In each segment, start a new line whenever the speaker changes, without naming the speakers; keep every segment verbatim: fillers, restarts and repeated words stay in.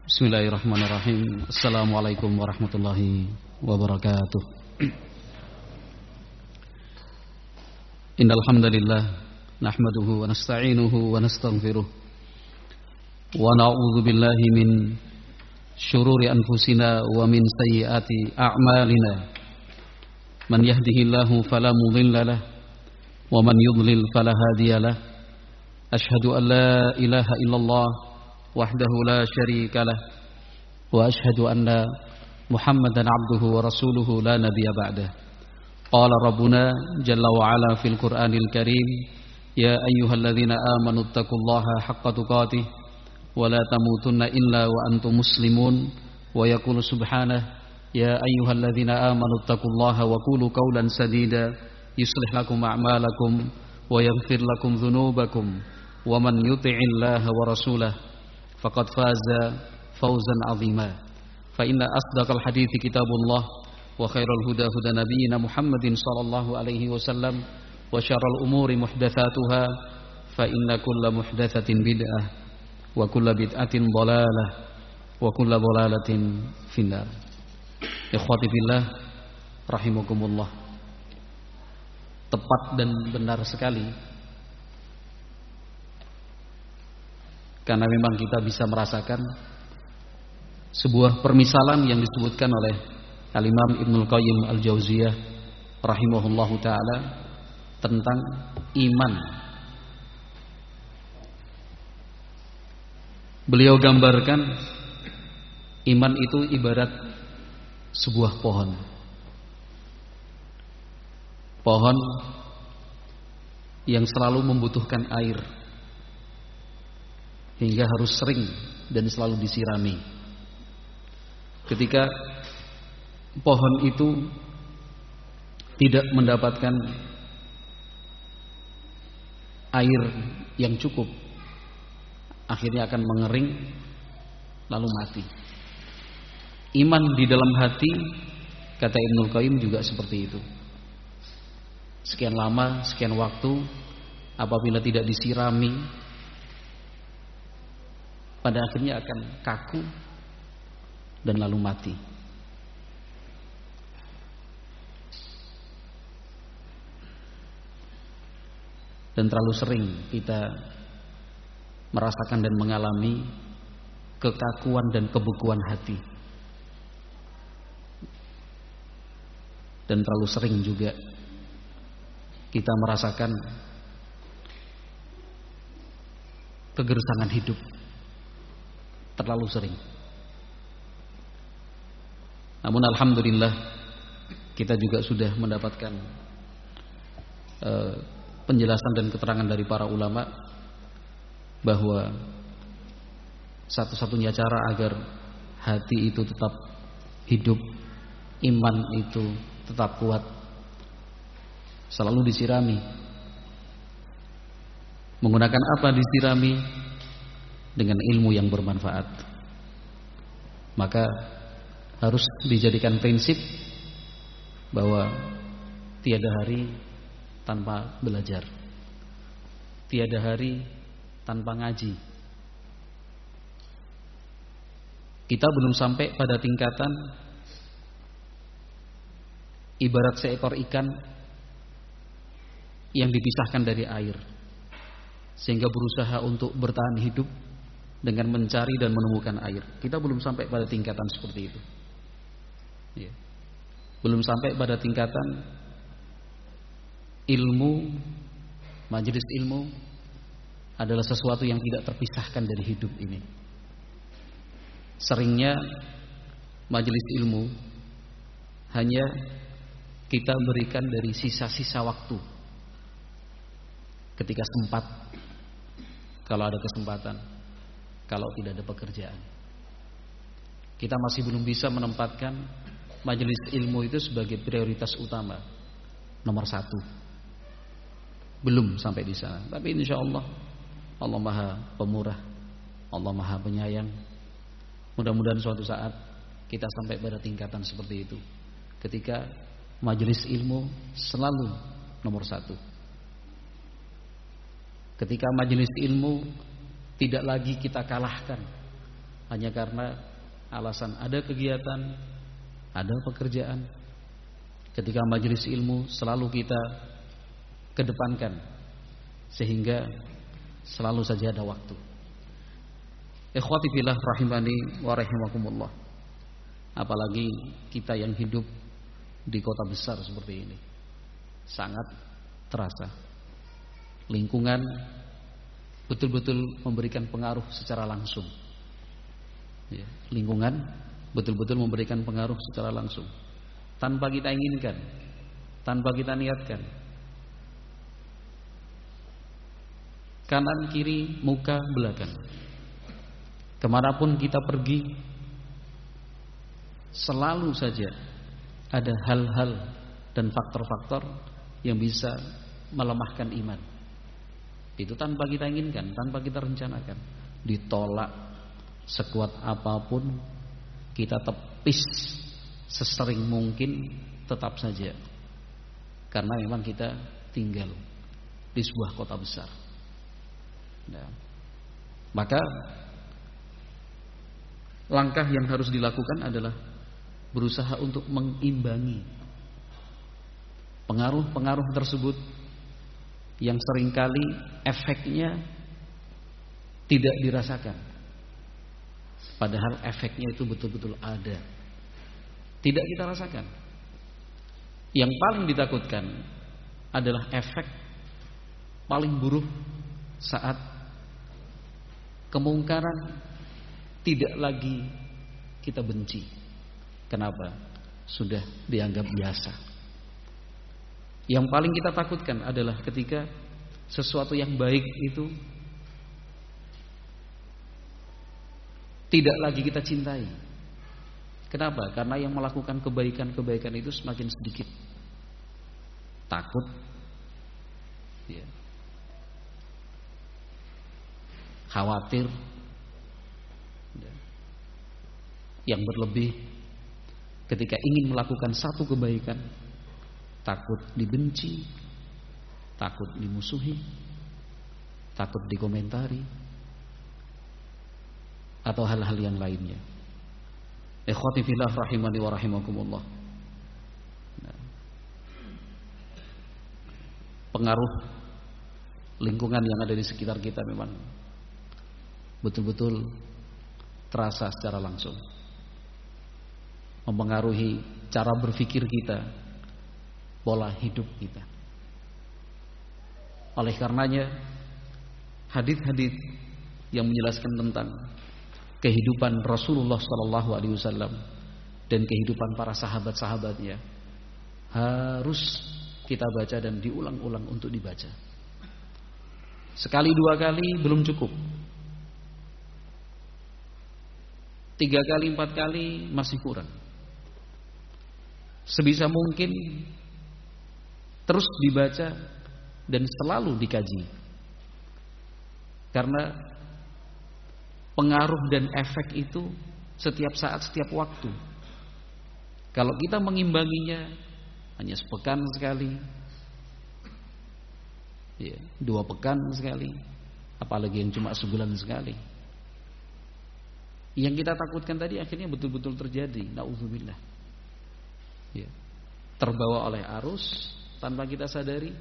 Bismillahirrahmanirrahim. Assalamualaikum warahmatullahi wabarakatuh. Innal hamdalillah nahmaduhu wa nasta'inuhu wa nastaghfiruh wa na'udzu billahi min syururi anfusina wa min sayyiati a'malina. Man yahdihillahu fala mudilla lahu wa man yudlil fala hadiya lahu. Asyhadu an la ilaha illallah wahdahu la syarika lah wa ashhadu anna Muhammadan abduhu wa rasuluhu la nabiyya ba'dah. Qala rabbuna jalla wa ala fil Qur'anil Karim, ya ayyuhalladzina amanu taqullaha haqqa tuqatih wa la tamutunna illa wa antum muslimun. Wa yaqulu subhanahu, ya ayyuhalladzina amanu taqullaha wa qulu qawlan sadida yuslih lakum a'malakum wa yaghfir lakum dhunubakum wa man yuti'illaha wa rasulahu faqad faza fawzan 'azima. Fa inna asdaqal hadithi kitabullah wa khairal huda huda nabiyyina Muhammadin sallallahu alaihi wasallam wa syarrul umuri muhdatsatuha fa inna kulla muhdatsatin bid'ah wa kulla bid'atin dhalalah wa kulla dhalalatin finnar. Ikhwati fillah rahimakumullah. Tepat dan benar sekali, karena memang kita bisa merasakan sebuah permisalan yang disebutkan oleh Al-Imam Ibnul Qayyim Al-Jauziyah rahimahullahu ta'ala tentang iman. Beliau gambarkan iman itu ibarat sebuah pohon. Pohon yang selalu membutuhkan air, hingga harus sering dan selalu disirami. Ketika pohon itu tidak mendapatkan air yang cukup, akhirnya akan mengering lalu mati. Iman di dalam hati, kata Ibnul Qayyim, juga seperti itu. Sekian lama, sekian waktu, apabila tidak disirami, pada akhirnya akan kaku dan lalu mati. Dan terlalu sering kita merasakan dan mengalami kekakuan dan kebekuan hati. Dan terlalu sering juga kita merasakan kegersangan hidup. Terlalu sering. Namun alhamdulillah kita juga sudah mendapatkan uh, penjelasan dan keterangan dari para ulama bahwa satu-satunya cara agar hati itu tetap hidup, iman itu tetap kuat, selalu disirami. Menggunakan apa disirami? Dengan ilmu yang bermanfaat. Maka harus dijadikan prinsip bahwa tiada hari tanpa belajar, tiada hari tanpa ngaji. Kita belum sampai pada tingkatan ibarat seekor ikan yang dipisahkan dari air, sehingga berusaha untuk bertahan hidup dengan mencari dan menemukan air. Kita belum sampai pada tingkatan seperti itu, ya. Belum sampai pada tingkatan ilmu, majelis ilmu adalah sesuatu yang tidak terpisahkan dari hidup ini. Seringnya majelis ilmu hanya kita berikan dari sisa-sisa waktu, ketika sempat, kalau ada kesempatan, kalau tidak ada pekerjaan. Kita masih belum bisa menempatkan majelis ilmu itu sebagai prioritas utama, nomor satu. Belum sampai di sana. Tapi insya Allah, Allah Maha Pemurah, Allah Maha Penyayang. Mudah-mudahan suatu saat kita sampai pada tingkatan seperti itu, ketika majelis ilmu selalu nomor satu. Ketika majelis ilmu tidak lagi kita kalahkan hanya karena alasan ada kegiatan, ada pekerjaan. Ketika majelis ilmu selalu kita kedepankan, sehingga selalu saja ada waktu. Ikhwati fillah rahimani wa rahimakumullah. Apalagi kita yang hidup di kota besar seperti ini, sangat terasa lingkungan betul-betul memberikan pengaruh secara langsung. Ya, lingkungan betul-betul memberikan pengaruh secara langsung, tanpa kita inginkan, tanpa kita niatkan. Kanan kiri, muka belakang, kemanapun kita pergi, selalu saja ada hal-hal dan faktor-faktor yang bisa melemahkan iman. Itu tanpa kita inginkan, tanpa kita rencanakan. Ditolak sekuat apapun, kita tepis sesering mungkin, tetap saja. Karena memang kita tinggal di sebuah kota besar. Nah, maka langkah yang harus dilakukan adalah berusaha untuk mengimbangi pengaruh-pengaruh tersebut yang seringkali efeknya tidak dirasakan, padahal efeknya itu betul-betul ada, tidak kita rasakan. Yang paling ditakutkan adalah efek paling buruk saat kemungkaran tidak lagi kita benci. Kenapa? Sudah dianggap biasa. Yang paling kita takutkan adalah ketika sesuatu yang baik itu tidak lagi kita cintai. Kenapa? Karena yang melakukan kebaikan-kebaikan itu semakin sedikit. Takut, ya, khawatir, ya, yang berlebih ketika ingin melakukan satu kebaikan, takut dibenci, takut dimusuhi, takut dikomentari, atau hal-hal yang lainnya. Ikhwati fillah rahimani wa rahimakumullah. Nah, pengaruh lingkungan yang ada di sekitar kita memang betul-betul terasa secara langsung, mempengaruhi cara berpikir kita, pola hidup kita. Oleh karenanya, hadis-hadis yang menjelaskan tentang kehidupan Rasulullah Sallallahu Alaihi Wasallam dan kehidupan para sahabat-sahabatnya harus kita baca dan diulang-ulang untuk dibaca. Sekali dua kali belum cukup, tiga kali empat kali masih kurang. Sebisa mungkin terus dibaca dan selalu dikaji, karena pengaruh dan efek itu setiap saat, setiap waktu. Kalau kita mengimbanginya hanya sepekan sekali, ya, dua pekan sekali, apalagi yang cuma sebulan sekali, yang kita takutkan tadi akhirnya betul-betul terjadi. Nauzubillah, ya, terbawa oleh arus tanpa kita sadari,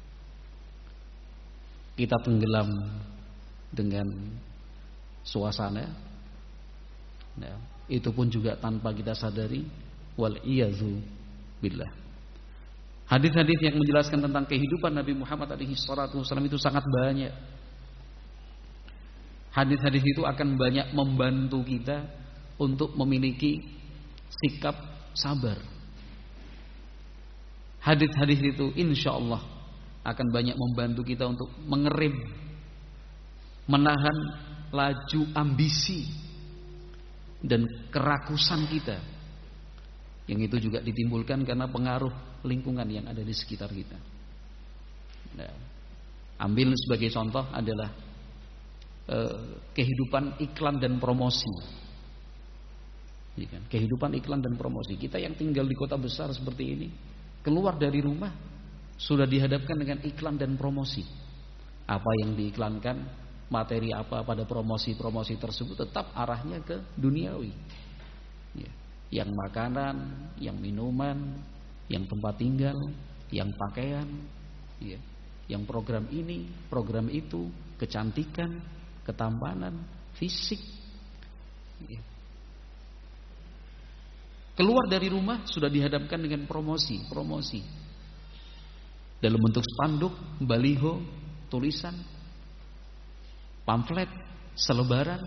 kita tenggelam dengan suasana. Nah, itu pun juga tanpa kita sadari. Wal iyadzu billah. Hadis-hadis yang menjelaskan tentang kehidupan Nabi Muhammad alaihi salatu wasallam itu sangat banyak. Hadis-hadis itu akan banyak membantu kita untuk memiliki sikap sabar. Hadis-hadis itu insya Allah akan banyak membantu kita untuk mengerem, menahan laju ambisi dan kerakusan kita, yang itu juga ditimbulkan karena pengaruh lingkungan yang ada di sekitar kita. Nah, ambil sebagai contoh adalah eh, kehidupan iklan dan promosi. Ya kan? Kehidupan iklan dan promosi. Kita yang tinggal di kota besar seperti ini, keluar dari rumah sudah dihadapkan dengan iklan dan promosi. Apa yang diiklankan materi apa, pada promosi-promosi tersebut tetap arahnya ke duniawi. Ya. Yang makanan, yang minuman, yang tempat tinggal, yang pakaian, ya. Yang program ini, program itu, kecantikan, ketampanan, fisik. Ya. Keluar dari rumah sudah dihadapkan dengan promosi, promosi. Dalam bentuk spanduk, baliho, tulisan, pamflet, selebaran.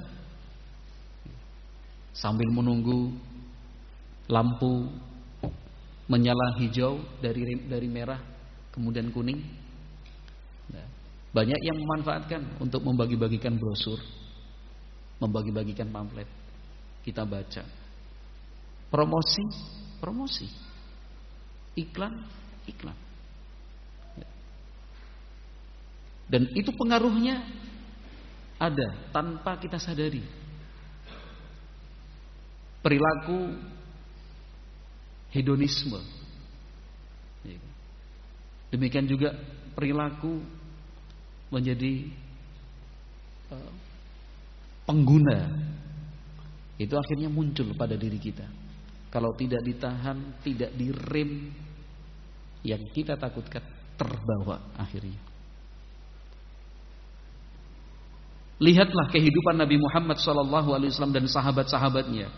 Sambil menunggu lampu menyala hijau dari dari merah kemudian kuning. Nah, banyak yang memanfaatkan untuk membagi-bagikan brosur, membagi-bagikan pamflet. Kita baca. Promosi, promosi. Iklan, iklan. Dan itu pengaruhnya ada tanpa kita sadari. Perilaku hedonisme. Demikian juga perilaku menjadi uh, pengguna. Itu akhirnya muncul pada diri kita. Kalau tidak ditahan, tidak direm, yang kita takutkan terbawa akhirnya. Lihatlah kehidupan Nabi Muhammad shallallahu alaihi wasallam dan sahabat-sahabatnya.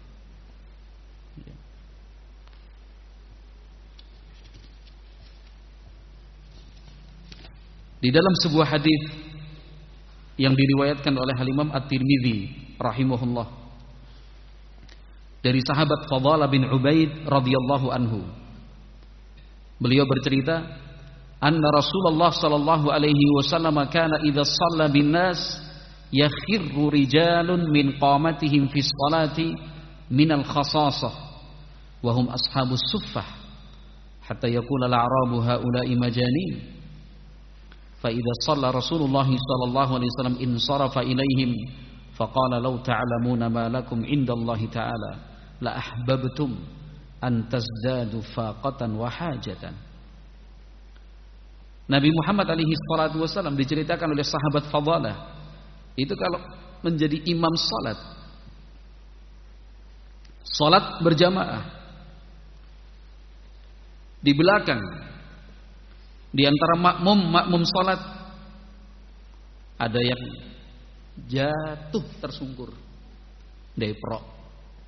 Di dalam sebuah hadis yang diriwayatkan oleh Imam At-Tirmidzi rahimahullah dari sahabat Fadhalah bin Ubaid radhiyallahu anhu, beliau bercerita, anna Rasulullah sallallahu alaihi wasallam kana idza shalla bin nas yakhirru rijalun min qamatihim fi sholati min al-khasasah wa hum ashabus suffah hatta yaqula al-a'rabu haula'i majanin fa idza shalla Rasulullah sallallahu alaihi wasallam insarafa ilaihim faqala law ta'lamuna ma lakum indallahi ta'ala la ahbabtum an tazdadu faqatan wa hajatan. Nabi Muhammad alaihi salatu wasallam diceritakan oleh sahabat Fadhalah, itu kalau menjadi imam salat, salat berjamaah, di belakang di antara makmum makmum salat ada yang jatuh tersungkur, deprok.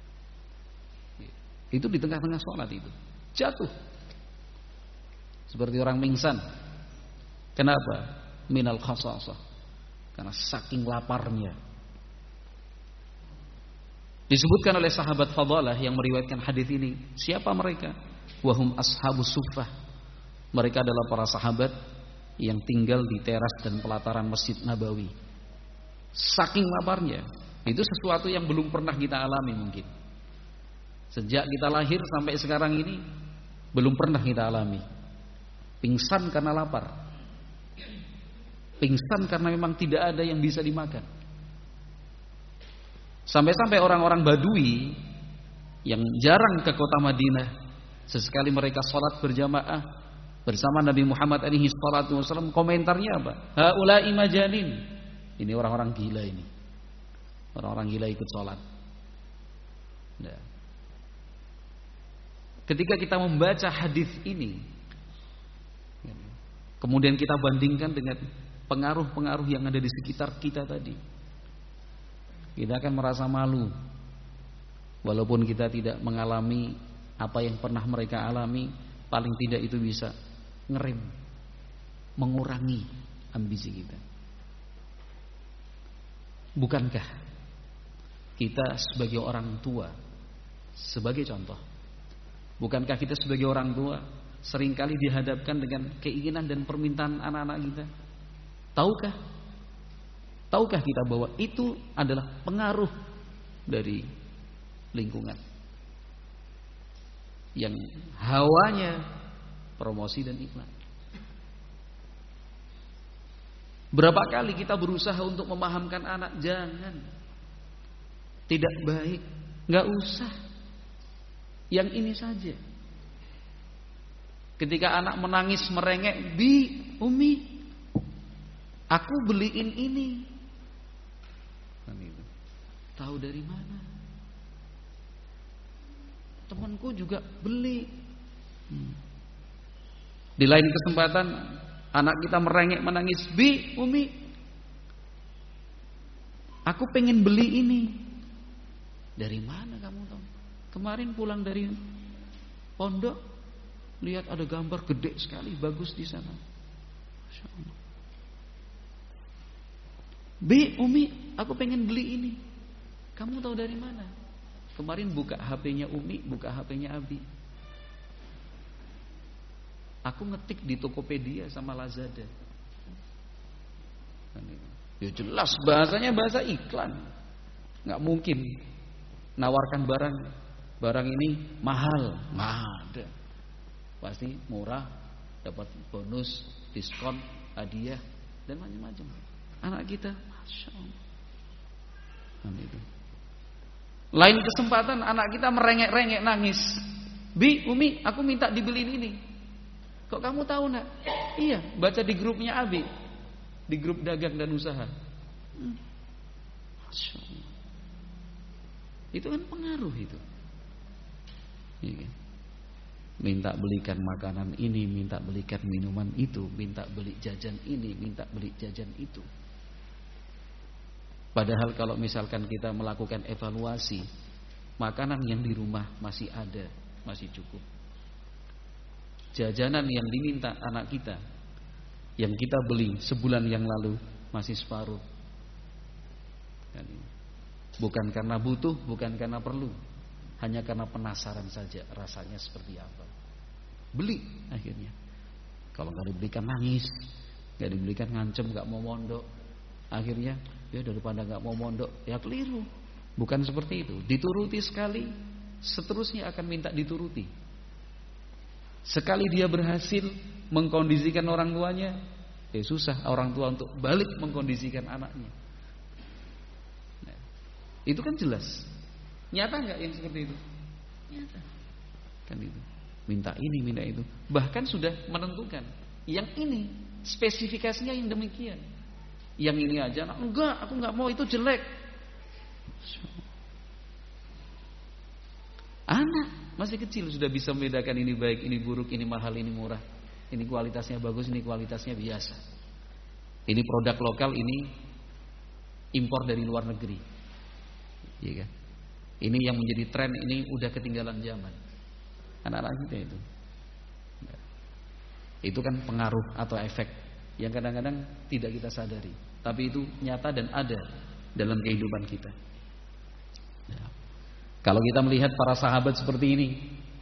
Itu di tengah-tengah sholat itu jatuh seperti orang pingsan. Kenapa? Minal khasasah, karena saking laparnya. Disebutkan oleh sahabat Fadhalah yang meriwayatkan hadis ini, siapa mereka? Wahum ashabus suffah. Mereka adalah para sahabat yang tinggal di teras dan pelataran Masjid Nabawi. Saking laparnya, itu sesuatu yang belum pernah kita alami mungkin. Sejak kita lahir sampai sekarang ini belum pernah kita alami. Pingsan karena lapar. Pingsan karena memang tidak ada yang bisa dimakan. Sampai-sampai orang-orang Badui yang jarang ke kota Madinah, sesekali mereka sholat berjamaah bersama Nabi Muhammad alaihi salatu wasallam, komentarnya apa? Haula'i majanin. Ini orang-orang gila ini. Orang-orang gila ikut sholat. Nah. Ketika kita membaca hadis ini, kemudian kita bandingkan dengan pengaruh-pengaruh yang ada di sekitar kita tadi, kita akan merasa malu. Walaupun kita tidak mengalami apa yang pernah mereka alami, paling tidak itu bisa ngerem, mengurangi ambisi kita. Bukankah kita sebagai orang tua, sebagai contoh, bukankah kita sebagai orang tua seringkali dihadapkan dengan keinginan dan permintaan anak-anak kita? Tahukah? Tahukah kita bahwa itu adalah pengaruh dari lingkungan yang hawanya promosi dan iklan? Berapa kali kita berusaha untuk memahamkan anak, jangan, tidak baik, nggak usah, yang ini saja. Ketika anak menangis merengek, bi, umi, aku beliin ini, Tahu dari mana? Temanku juga beli. Hmm. Di lain kesempatan anak kita merengek menangis, "Bi, Umi, aku pengen beli ini." Dari mana kamu tahu? Kemarin pulang dari pondok, lihat ada gambar gede sekali, bagus di sana. Masya Allah. "Bi, Umi, aku pengen beli ini." Kamu tahu dari mana? Kemarin buka H P-nya Umi, buka H P-nya Abi. Aku ngetik di Tokopedia sama Lazada. Ya jelas bahasanya bahasa iklan. Nggak mungkin nawarkan barang barang ini mahal, nggak ada. Pasti murah, dapat bonus, diskon, hadiah dan macam-macam. Anak kita, masya Allah. Itu. Lain kesempatan anak kita merengek-rengek nangis. "Bi, Umi, aku minta dibeliin ini." "Kok kamu tahu nak?" "Iya, baca di grupnya Abi, di grup dagang dan usaha." Hmm. Masya Allah. Itu kan pengaruh itu. Iya. Minta belikan makanan ini, minta belikan minuman itu, minta beli jajan ini, minta beli jajan itu. Padahal kalau misalkan kita melakukan evaluasi, makanan yang di rumah masih ada, masih cukup. Jajanan yang diminta anak kita, yang kita beli sebulan yang lalu, masih separuh. Bukan karena butuh, bukan karena perlu, hanya karena penasaran saja rasanya seperti apa. Beli akhirnya. Kalau nggak dibelikan nangis, nggak dibelikan ngancem, nggak mau mondok. Akhirnya ya daripada nggak mau mondok, ya keliru. Bukan seperti itu. Dituruti sekali, seterusnya akan minta dituruti. Sekali dia berhasil mengkondisikan orang tuanya, ya susah orang tua untuk balik mengkondisikan anaknya. Nah, itu kan jelas. Nyata nggak yang seperti itu? Nyata. Kan itu. Minta ini, minta itu. Bahkan sudah menentukan. Yang ini spesifikasinya yang demikian. Yang ini aja, nah, enggak, aku nggak mau, itu jelek. Anak masih kecil sudah bisa membedakan ini baik, ini buruk, ini mahal, ini murah, ini kualitasnya bagus, ini kualitasnya biasa. Ini produk lokal, ini impor dari luar negeri. Iya kan? Ini yang menjadi tren, ini udah ketinggalan zaman. Anak-anak kita itu. Itu kan pengaruh atau efek yang kadang-kadang tidak kita sadari, tapi itu nyata dan ada dalam kehidupan kita. Ya. Kalau kita melihat para sahabat seperti ini,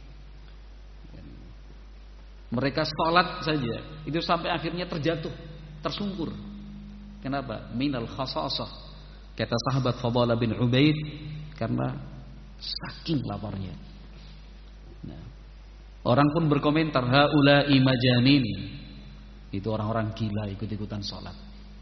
mereka sholat saja itu sampai akhirnya terjatuh, tersungkur. Kenapa? Minal khasasah, kata sahabat Fadalah bin Ubaid, karena saking laparnya. Nah, orang pun berkomentar, haula'i majanin. Itu orang-orang gila ikut-ikutan sholat.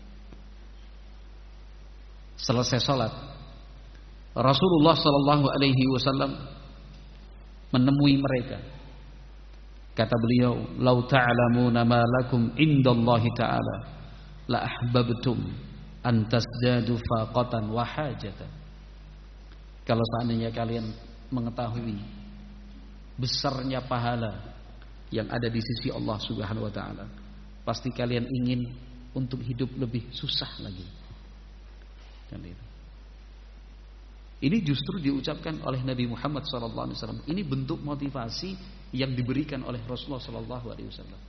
Selesai sholat, Rasulullah Sallallahu Alaihi Wasallam menemui mereka. Kata beliau, "Lau ta'lamuna ma lakum indallahi ta'ala, la ahbabtum an tasdadu faqatan wa hajatan." Kalau seandainya kalian mengetahui besarnya pahala yang ada di sisi Allah Subhanahu wa taala, pasti kalian ingin untuk hidup lebih susah lagi. Ini justru diucapkan oleh Nabi Muhammad shallallahu alaihi wasallam. Ini bentuk motivasi yang diberikan oleh Rasulullah shallallahu alaihi wasallam.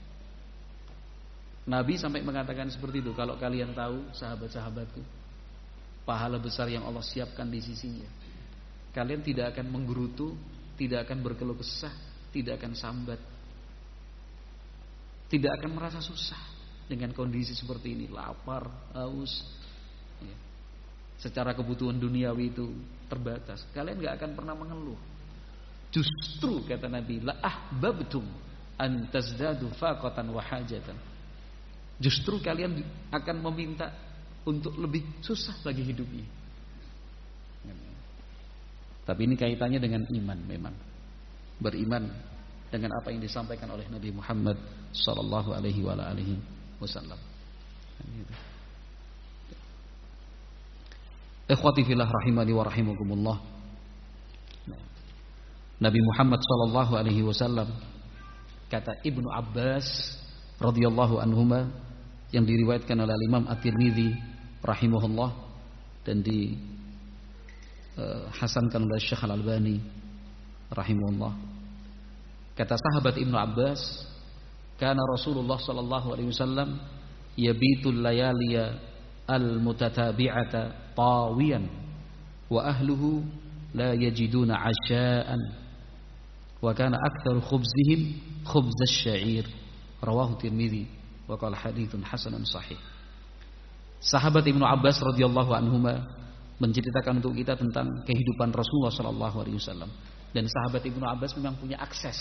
Nabi sampai mengatakan seperti itu. Kalau kalian tahu, sahabat-sahabatku, pahala besar yang Allah siapkan di sisinya, kalian tidak akan menggerutu, tidak akan berkeluh kesah, tidak akan sambat, tidak akan merasa susah dengan kondisi seperti ini, lapar, haus, ya. Secara kebutuhan duniawi itu terbatas, kalian gak akan pernah mengeluh. Justru kata Nabi, la ahbabtum an tazdadu faqatan wa hajatan. Justru kalian akan meminta untuk lebih susah lagi hidupnya. Tapi ini kaitannya dengan iman memang. Beriman dengan apa yang disampaikan oleh Nabi Muhammad sallallahu alaihi wa alihi wasallam. Ikhwati fillah rahimani wa rahimakumullah. Nabi Muhammad sallallahu alaihi wasallam, kata Ibnu Abbas radhiyallahu anhuma, yang diriwayatkan oleh Imam At-Tirmidzi rahimahullah dan di uh, hasankan oleh Syekh Al-Albani rahimahullah. Kata sahabat Ibnu Abbas, kana Rasulullah sallallahu alaihi wasallam yabitul layaliya al-mutatabi'ata tawiyan wa ahluhu la yajiduna 'asha'an wa kana aktsaru khubzihim khubz asy-sya'ir rawahu Tirmidzi wa qala haditsun hasanun sahih. Sahabat Ibnu Abbas radhiyallahu anhuma menceritakan untuk kita tentang kehidupan Rasulullah sallallahu alaihi wasallam, dan sahabat Ibnu Abbas memang punya akses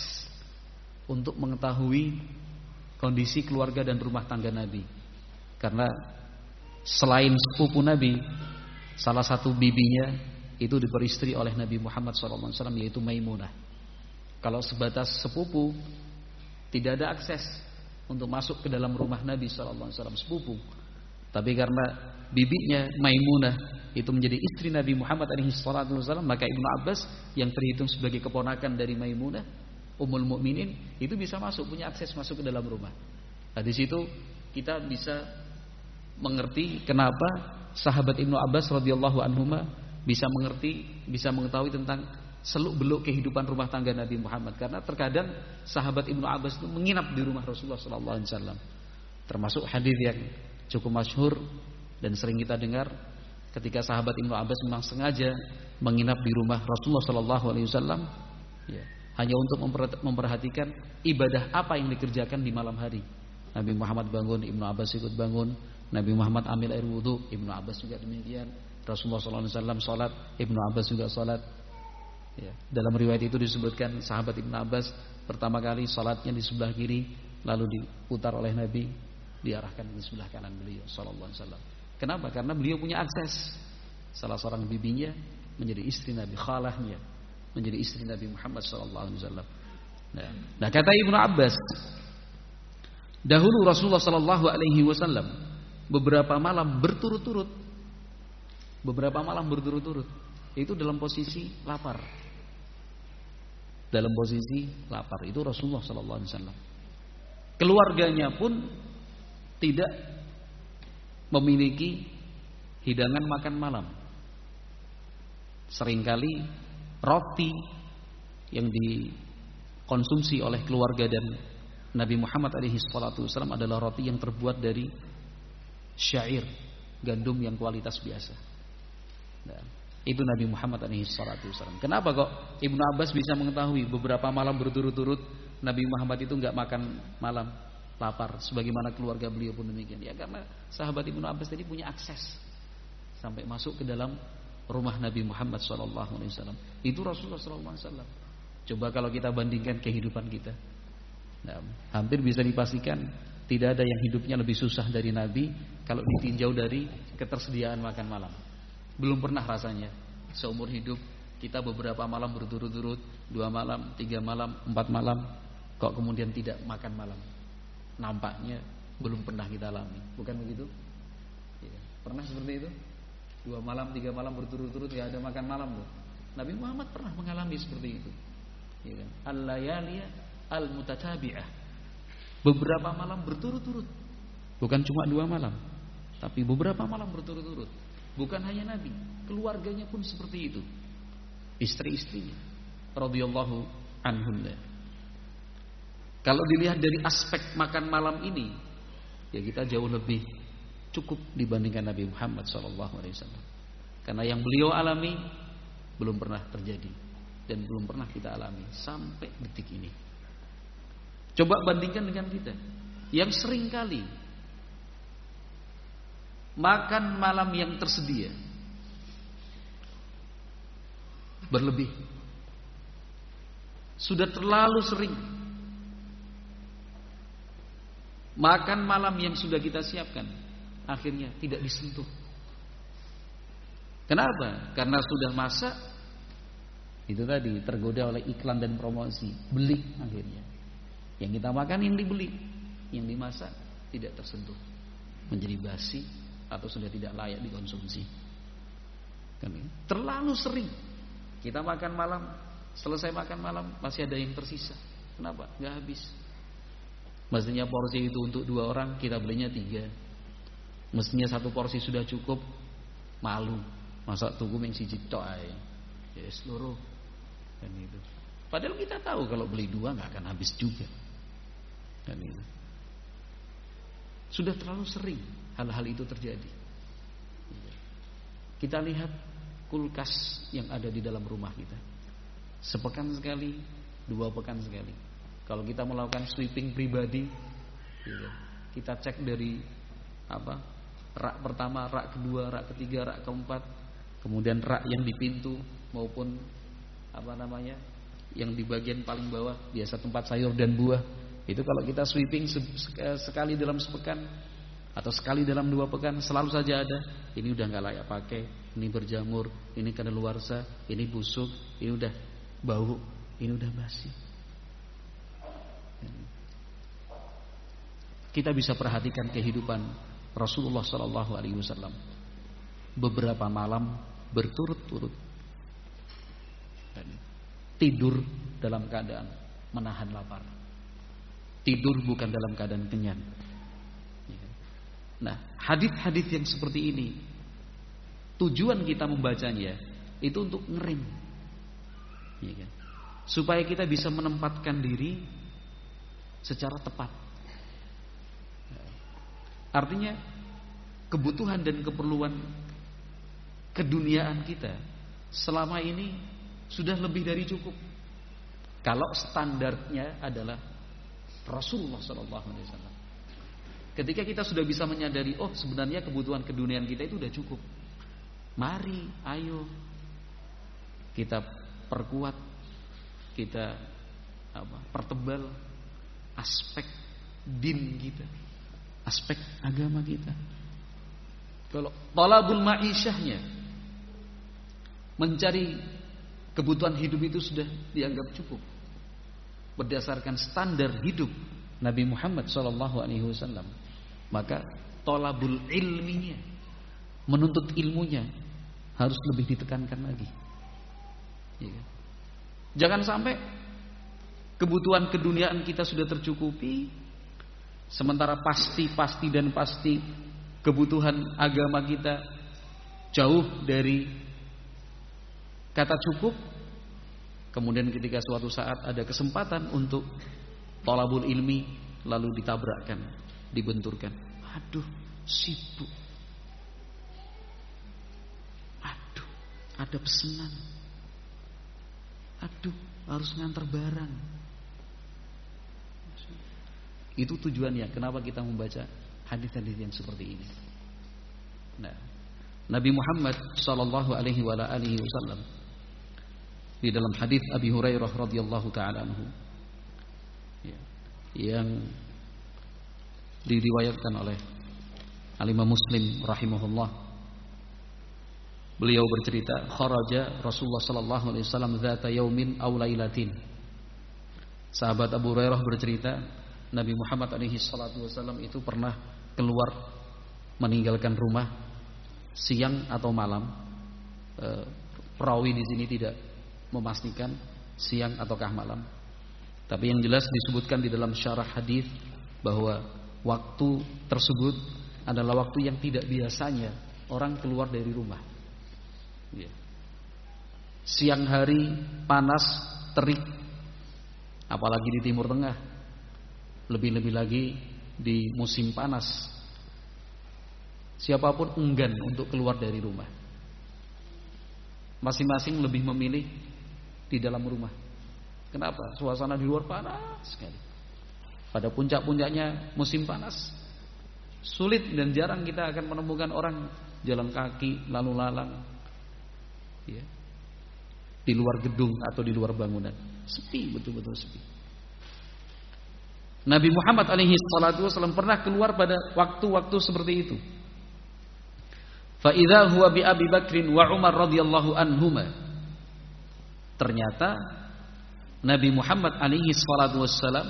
untuk mengetahui kondisi keluarga dan rumah tangga Nabi, karena selain sepupu Nabi, salah satu bibinya itu diperistri oleh Nabi Muhammad sallallahu alaihi wasallam, yaitu Maimunah. Kalau sebatas sepupu, tidak ada akses untuk masuk ke dalam rumah Nabi sallallahu alaihi wasallam sepupu. Tapi karena bibinya Maimunah itu menjadi istri Nabi Muhammad alaihi wasallam, maka Ibnu Abbas yang terhitung sebagai keponakan dari Maimunah Ummul Mukminin itu bisa masuk, punya akses masuk ke dalam rumah. Nah, di situ kita bisa mengerti kenapa sahabat Ibnu Abbas radhiyallahu anhuma bisa mengerti, bisa mengetahui tentang seluk-beluk kehidupan rumah tangga Nabi Muhammad, karena terkadang sahabat Ibnu Abbas itu menginap di rumah Rasulullah sallallahu alaihi wasallam. Termasuk hadis yang cukup masyhur dan sering kita dengar, ketika sahabat Ibnu Abbas memang sengaja menginap di rumah Rasulullah sallallahu alaihi wasallam, ya, hanya untuk memperhatikan ibadah apa yang dikerjakan di malam hari. Nabi Muhammad bangun, Ibnu Abbas ikut bangun. Nabi Muhammad ambil air wudu, Ibnu Abbas juga demikian. Rasulullah sallallahu alaihi wasallam salat, Ibnu Abbas juga salat. Ya, dalam riwayat itu disebutkan sahabat Ibnu Abbas pertama kali salatnya di sebelah kiri, lalu diputar oleh Nabi, diarahkan ke sebelah kanan beliau sallallahu alaihi wasallam. Kenapa? Karena beliau punya akses. Salah seorang bibinya menjadi istri Nabi, khalahnya menjadi istri Nabi Muhammad sallallahu alaihi wasallam. Nah, nah kata Ibnu Abbas, dahulu Rasulullah sallallahu alaihi wasallam beberapa malam berturut-turut, beberapa malam berturut-turut itu dalam posisi lapar. Dalam posisi lapar itu Rasulullah sallallahu alaihi wasallam. Keluarganya pun tidak memiliki hidangan makan malam. Seringkali roti yang dikonsumsi oleh keluarga dan Nabi Muhammad alaihi salatu wasallam adalah roti yang terbuat dari syair, gandum yang kualitas biasa. Nah, itu Nabi Muhammad alaihi salatu wasallam. Kenapa kok Ibnu Abbas bisa mengetahui beberapa malam berturut-turut Nabi Muhammad itu enggak makan malam, lapar, sebagaimana keluarga beliau pun demikian? Ya karena sahabat Ibnu Abbas tadi punya akses sampai masuk ke dalam rumah Nabi Muhammad sallallahu alaihi wasallam. Itu Rasulullah sallallahu alaihi wasallam. Coba kalau kita bandingkan kehidupan kita, nah, hampir bisa dipastikan tidak ada yang hidupnya lebih susah dari Nabi kalau ditinjau dari ketersediaan makan malam. Belum pernah rasanya seumur hidup kita beberapa malam berturut-turut, dua malam, tiga malam, empat malam, kok kemudian tidak makan malam. Nampaknya belum pernah kita alami, bukan begitu? Ya, pernah seperti itu? Dua malam, tiga malam berturut-turut ya ada makan malam tuh. Nabi Muhammad pernah mengalami seperti itu. Ya, al-layaliya al-mutatabi'ah. Beberapa malam berturut-turut. Bukan cuma dua malam, tapi beberapa malam berturut-turut. Bukan hanya Nabi, keluarganya pun seperti itu. Istri-istrinya radhiyallahu anhunna. Kalau dilihat dari aspek makan malam ini, ya kita jauh lebih cukup dibandingkan Nabi Muhammad sallallahu alaihi wasallam. Karena yang beliau alami belum pernah terjadi dan belum pernah kita alami sampai detik ini. Coba bandingkan dengan kita yang sering kali makan malam yang tersedia berlebih. Sudah terlalu sering makan malam yang sudah kita siapkan, akhirnya tidak disentuh. Kenapa? Karena sudah masak, itu tadi tergoda oleh iklan dan promosi, beli akhirnya. Yang kita makan yang dibeli, yang dimasak tidak tersentuh, menjadi basi atau sudah tidak layak dikonsumsi. Kan, terlalu sering kita makan malam, selesai makan malam masih ada yang tersisa. Kenapa? Nggak habis. Mestinya porsi itu untuk dua orang, kita belinya tiga. Mestinya satu porsi sudah cukup, malu masa tuku ming siji tok ae. Ya seluruh kan itu. Padahal kita tahu kalau beli dua nggak akan habis juga. Kan itu. Sudah terlalu sering hal-hal itu terjadi. Kita lihat kulkas yang ada di dalam rumah kita. Sepekan sekali, dua pekan sekali. Kalau kita melakukan sweeping pribadi, kita cek dari apa? Rak pertama, rak kedua, rak ketiga, rak keempat, kemudian rak yang di pintu maupun apa namanya? Yang di bagian paling bawah, biasa tempat sayur dan buah. Itu kalau kita sweeping sekali dalam sepekan atau sekali dalam dua pekan, selalu saja ada. Ini udah nggak layak pakai, ini berjamur, ini kadaluarsa, ini busuk, ini udah bau, ini udah basi. Kita bisa perhatikan kehidupan Rasulullah Sallallahu Alaihi Wasallam. Beberapa malam berturut-turut tidur dalam keadaan menahan lapar. Tidur bukan dalam keadaan kenyang. Nah, hadis-hadis yang seperti ini, tujuan kita membacanya itu untuk ngerem, ya kan? Supaya kita bisa menempatkan diri secara tepat. Artinya kebutuhan dan keperluan keduniaan kita selama ini sudah lebih dari cukup. Kalau standarnya adalah Rasulullah Sallallahu Alaihi Wasallam. Ketika kita sudah bisa menyadari, oh sebenarnya kebutuhan keduniaan kita itu sudah cukup. Mari, ayo kita perkuat, kita apa, pertebal aspek din kita, aspek agama kita. Kalau talabul ma'isyahnya, mencari kebutuhan hidup itu sudah dianggap cukup berdasarkan standar hidup Nabi Muhammad shallallahu alaihi wasallam, maka talabul ilminya, menuntut ilmunya harus lebih ditekankan lagi. Ya. Jangan sampai kebutuhan keduniaan kita sudah tercukupi, sementara pasti-pasti dan pasti kebutuhan agama kita jauh dari kata cukup. Kemudian ketika suatu saat ada kesempatan untuk thalabul ilmi, lalu ditabrakkan, dibenturkan. Aduh, sibuk. Aduh, ada pesanan. Aduh, harus ngantar barang. Itu tujuannya kenapa kita membaca hadis-hadis yang seperti ini. Nah, Nabi Muhammad sallallahu alaihi wasallam di dalam hadis Abi Hurairah radhiyallahu taala anhu, ya, yang diriwayatkan oleh Al-Imam Muslim rahimahullah, beliau bercerita, kharaja Rasulullah sallallahu alaihi wasallam dzata yaumin aw lailatin. Sahabat Abu Hurairah bercerita, Nabi Muhammad alaihi salatu wasallam itu pernah keluar meninggalkan rumah siang atau malam. E, perawi di sini tidak memastikan siang ataukah malam, tapi yang jelas disebutkan di dalam syarah hadis bahwa waktu tersebut adalah waktu yang tidak biasanya orang keluar dari rumah. Ya. Siang hari panas terik, apalagi di Timur Tengah, lebih-lebih lagi di musim panas, siapapun enggan untuk keluar dari rumah. Masing-masing lebih memilih di dalam rumah. Kenapa? Suasana di luar panas sekali. Pada puncak-puncaknya musim panas, sulit dan jarang kita akan menemukan orang jalan kaki lalu lalang, ya, di luar gedung atau di luar bangunan. Sepi, betul-betul sepi. Nabi Muhammad alaihi salatu wasallam pernah keluar pada waktu-waktu seperti itu. Fa idza huwa bi Abi Bakrin wa Umar radhiyallahu anhuma. Ternyata Nabi Muhammad alaihi salatu wassalam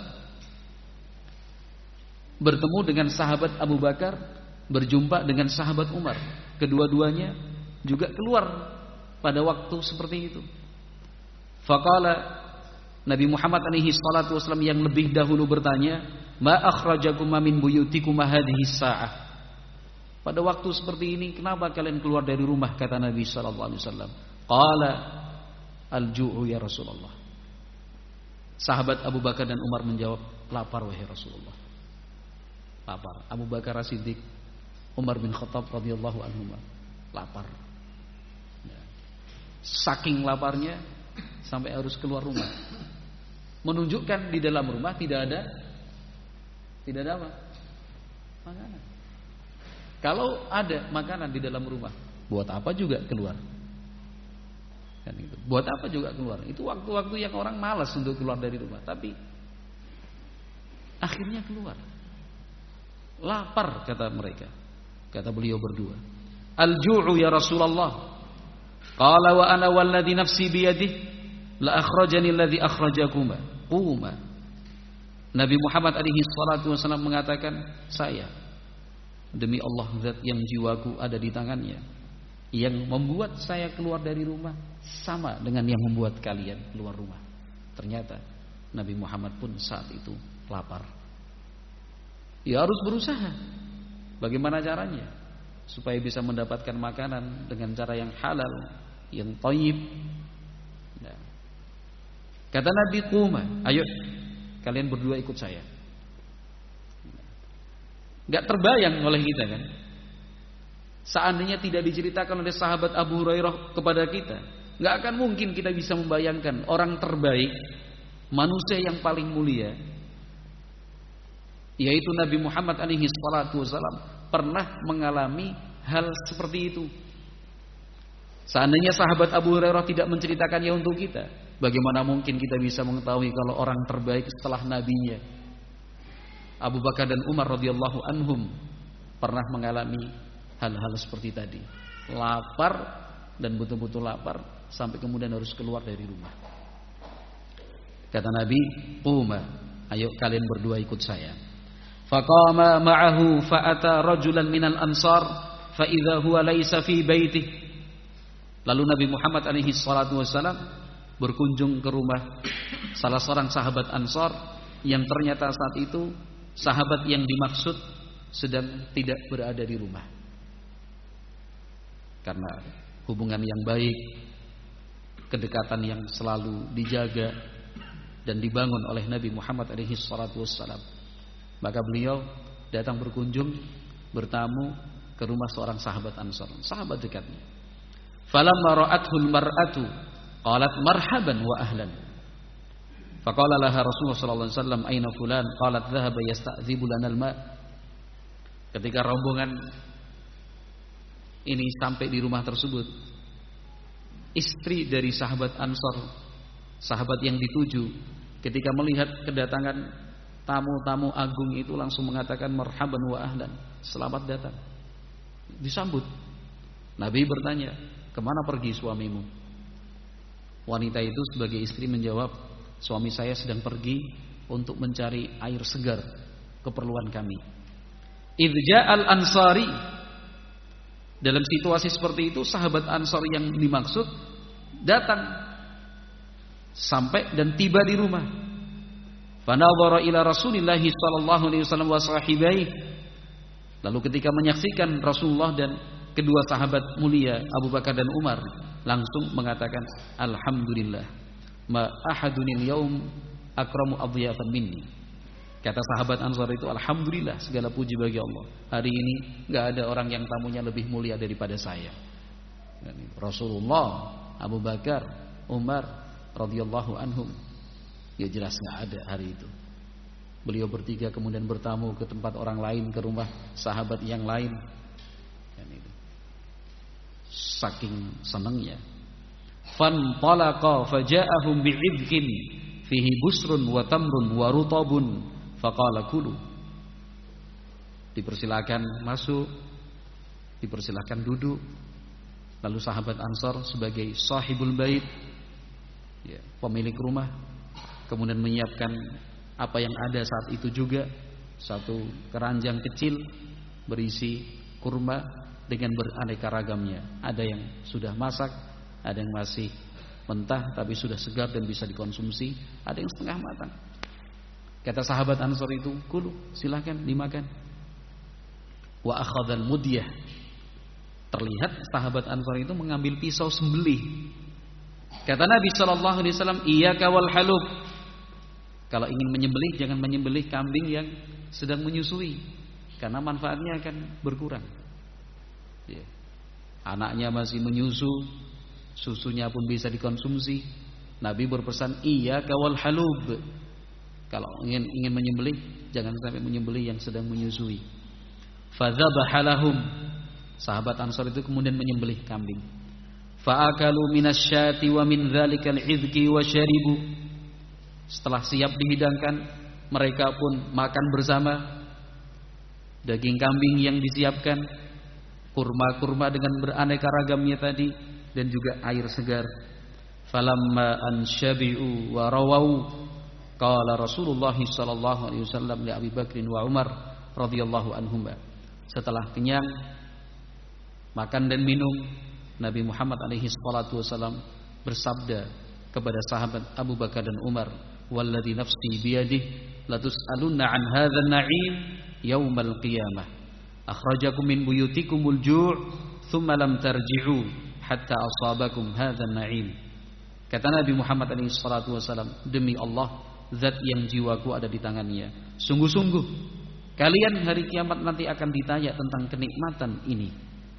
bertemu dengan sahabat Abu Bakar, berjumpa dengan sahabat Umar. Kedua-duanya juga keluar pada waktu seperti itu. Faqala, Nabi Muhammad alaihi salatu wasallam yang lebih dahulu bertanya, ma akhrajakum min buyutikum hadhihi sa'ah. Pada waktu seperti ini kenapa kalian keluar dari rumah, kata Nabi sallallahu alaihi wasallam. Qala al-ju'u ya Rasulullah. Sahabat Abu Bakar dan Umar menjawab, lapar wahai Rasulullah. Lapar. Abu Bakar As-Siddiq, Umar bin Khattab radhiyallahu anhum, lapar. Saking laparnya sampai harus keluar rumah. Menunjukkan di dalam rumah tidak ada tidak ada apa? Makanan. Kalau ada makanan di dalam rumah, buat apa juga keluar? Kan itu. Buat apa juga keluar? Itu waktu-waktu yang orang malas untuk keluar dari rumah, tapi akhirnya keluar. Lapar kata mereka. Kata beliau berdua, al-ju'u ya Rasulullah. Qala wa ana walladhi nafsi biyadihi la akhrajani alladhi akhrajakuma. Quma. Nabi Muhammad alaihi salatu wasallam mengatakan, saya demi Allah zat yang jiwaku ada di tangannya, yang membuat saya keluar dari rumah sama dengan yang membuat kalian keluar rumah. Ternyata Nabi Muhammad pun saat itu lapar. Ya harus berusaha. Bagaimana caranya supaya bisa mendapatkan makanan dengan cara yang halal, yang thayyib. Nah, kata Nabi, quma, ayo kalian berdua ikut saya. Gak terbayang oleh kita kan, seandainya tidak diceritakan oleh sahabat Abu Hurairah kepada kita, gak akan mungkin kita bisa membayangkan orang terbaik, manusia yang paling mulia, yaitu Nabi Muhammad alaihi salatu wasallam, pernah mengalami hal seperti itu. Seandainya sahabat Abu Hurairah tidak menceritakannya untuk kita, bagaimana mungkin kita bisa mengetahui kalau orang terbaik setelah nabinya Abu Bakar dan Umar radhiyallahu anhum pernah mengalami hal-hal seperti tadi. Lapar dan betul-betul lapar sampai kemudian harus keluar dari rumah. Kata Nabi, quma, ayo kalian berdua ikut saya. Faqama ma'ahu fa'ata rajulan minal ansar fa idza huwa laisa fi baitih. Lalu Nabi Muhammad alaihi salatu wasallam berkunjung ke rumah salah seorang sahabat Ansar yang ternyata saat itu sahabat yang dimaksud sedang tidak berada di rumah. Karena hubungan yang baik, kedekatan yang selalu dijaga dan dibangun oleh Nabi Muhammad alaihi salatu wassalam, maka beliau datang berkunjung, bertamu ke rumah seorang sahabat Ansar, sahabat dekatnya. Falamma ra'athul mar'atu qalat marhaban wa ahlan. Faqala laha Rasulullah sallallahu alaihi wasallam, aina fulan? Qalat dhahaba yasta'dhibu lana al-ma'. Ketika rombongan ini sampai di rumah tersebut, istri dari sahabat Ansar, sahabat yang dituju, ketika melihat kedatangan tamu-tamu agung itu langsung mengatakan marhaban wa ahlan, selamat datang. Disambut. Nabi bertanya, kemana pergi suamimu? Wanita itu sebagai istri menjawab, suami saya sedang pergi untuk mencari air segar, keperluan kami. Idja'al ansari. Dalam situasi seperti itu, sahabat Ansar yang dimaksud datang sampai dan tiba di rumah. Fanadhara ila Rasulillah sallallahu alaihi wasallam wa sahibaihi. Lalu ketika menyaksikan Rasulullah dan kedua sahabat mulia Abu Bakar dan Umar, langsung mengatakan, alhamdulillah, ma ahadunil yaum akramu adhiyafan minni. Kata sahabat Ansar itu, alhamdulillah, segala puji bagi Allah, hari ini gak ada orang yang tamunya lebih mulia daripada saya. Rasulullah, Abu Bakar, Umar radhiyallahu anhum, ya jelas gak ada hari itu. Beliau bertiga kemudian bertamu ke tempat orang lain, ke rumah sahabat yang lain. Saking senangnya, fanṭalaqa faja'ahum bi'idkin fihi busrun wa tamrun wa rutabun faqala kulu. Dipersilakan masuk, dipersilakan duduk. Lalu sahabat Ansar sebagai sahibul bait, ya, pemilik rumah, kemudian menyiapkan apa yang ada saat itu juga, satu keranjang kecil berisi kurma dengan beraneka ragamnya. Ada yang sudah masak, ada yang masih mentah tapi sudah segar dan bisa dikonsumsi, ada yang setengah matang. Kata sahabat Ansor itu, kulu, silakan dimakan. Wa akhadhal mudyah. Terlihat sahabat Ansor itu mengambil pisau sembelih. Kata Nabi shallallahu alaihi wasallam, iyyaka wal halub. Kalau ingin menyembelih, jangan menyembelih kambing yang sedang menyusui, karena manfaatnya akan berkurang. Ya. Anaknya masih menyusu, susunya pun bisa dikonsumsi. Nabi berpesan, iyyaka wal halub. Kalau ingin ingin menyembelih, jangan sampai menyembelih yang sedang menyusui. Fadzabaha lahum. Sahabat Ansor itu kemudian menyembelih kambing. Fa'akalu minasyati wa min dzalikal izki wa syaribu. Setelah siap dihidangkan, mereka pun makan bersama daging kambing yang disiapkan, kurma-kurma dengan beraneka ragamnya tadi, dan juga air segar. Falamma ansyabi'u wa rawau, qala Rasulullah sallallahu alaihi wasallam li Abi Bakrin wa Umar radhiyallahu anhuma. Setelah kenyang makan dan minum, Nabi Muhammad alaihi salatu wasallam bersabda kepada sahabat Abu Bakar dan Umar, walladzi nafsi biyadihi latus'alunna an hadzal na'im yaumal qiyamah. Akhrajakum min buyutikumul ju' thumma lam tarji'u hatta asabakum hadzal na'im. Kata Nabi Muhammad alaihi salatu wasallam, demi Allah, zat yang jiwaku ada di tangannya, sungguh-sungguh kalian hari kiamat nanti akan ditanya tentang kenikmatan ini,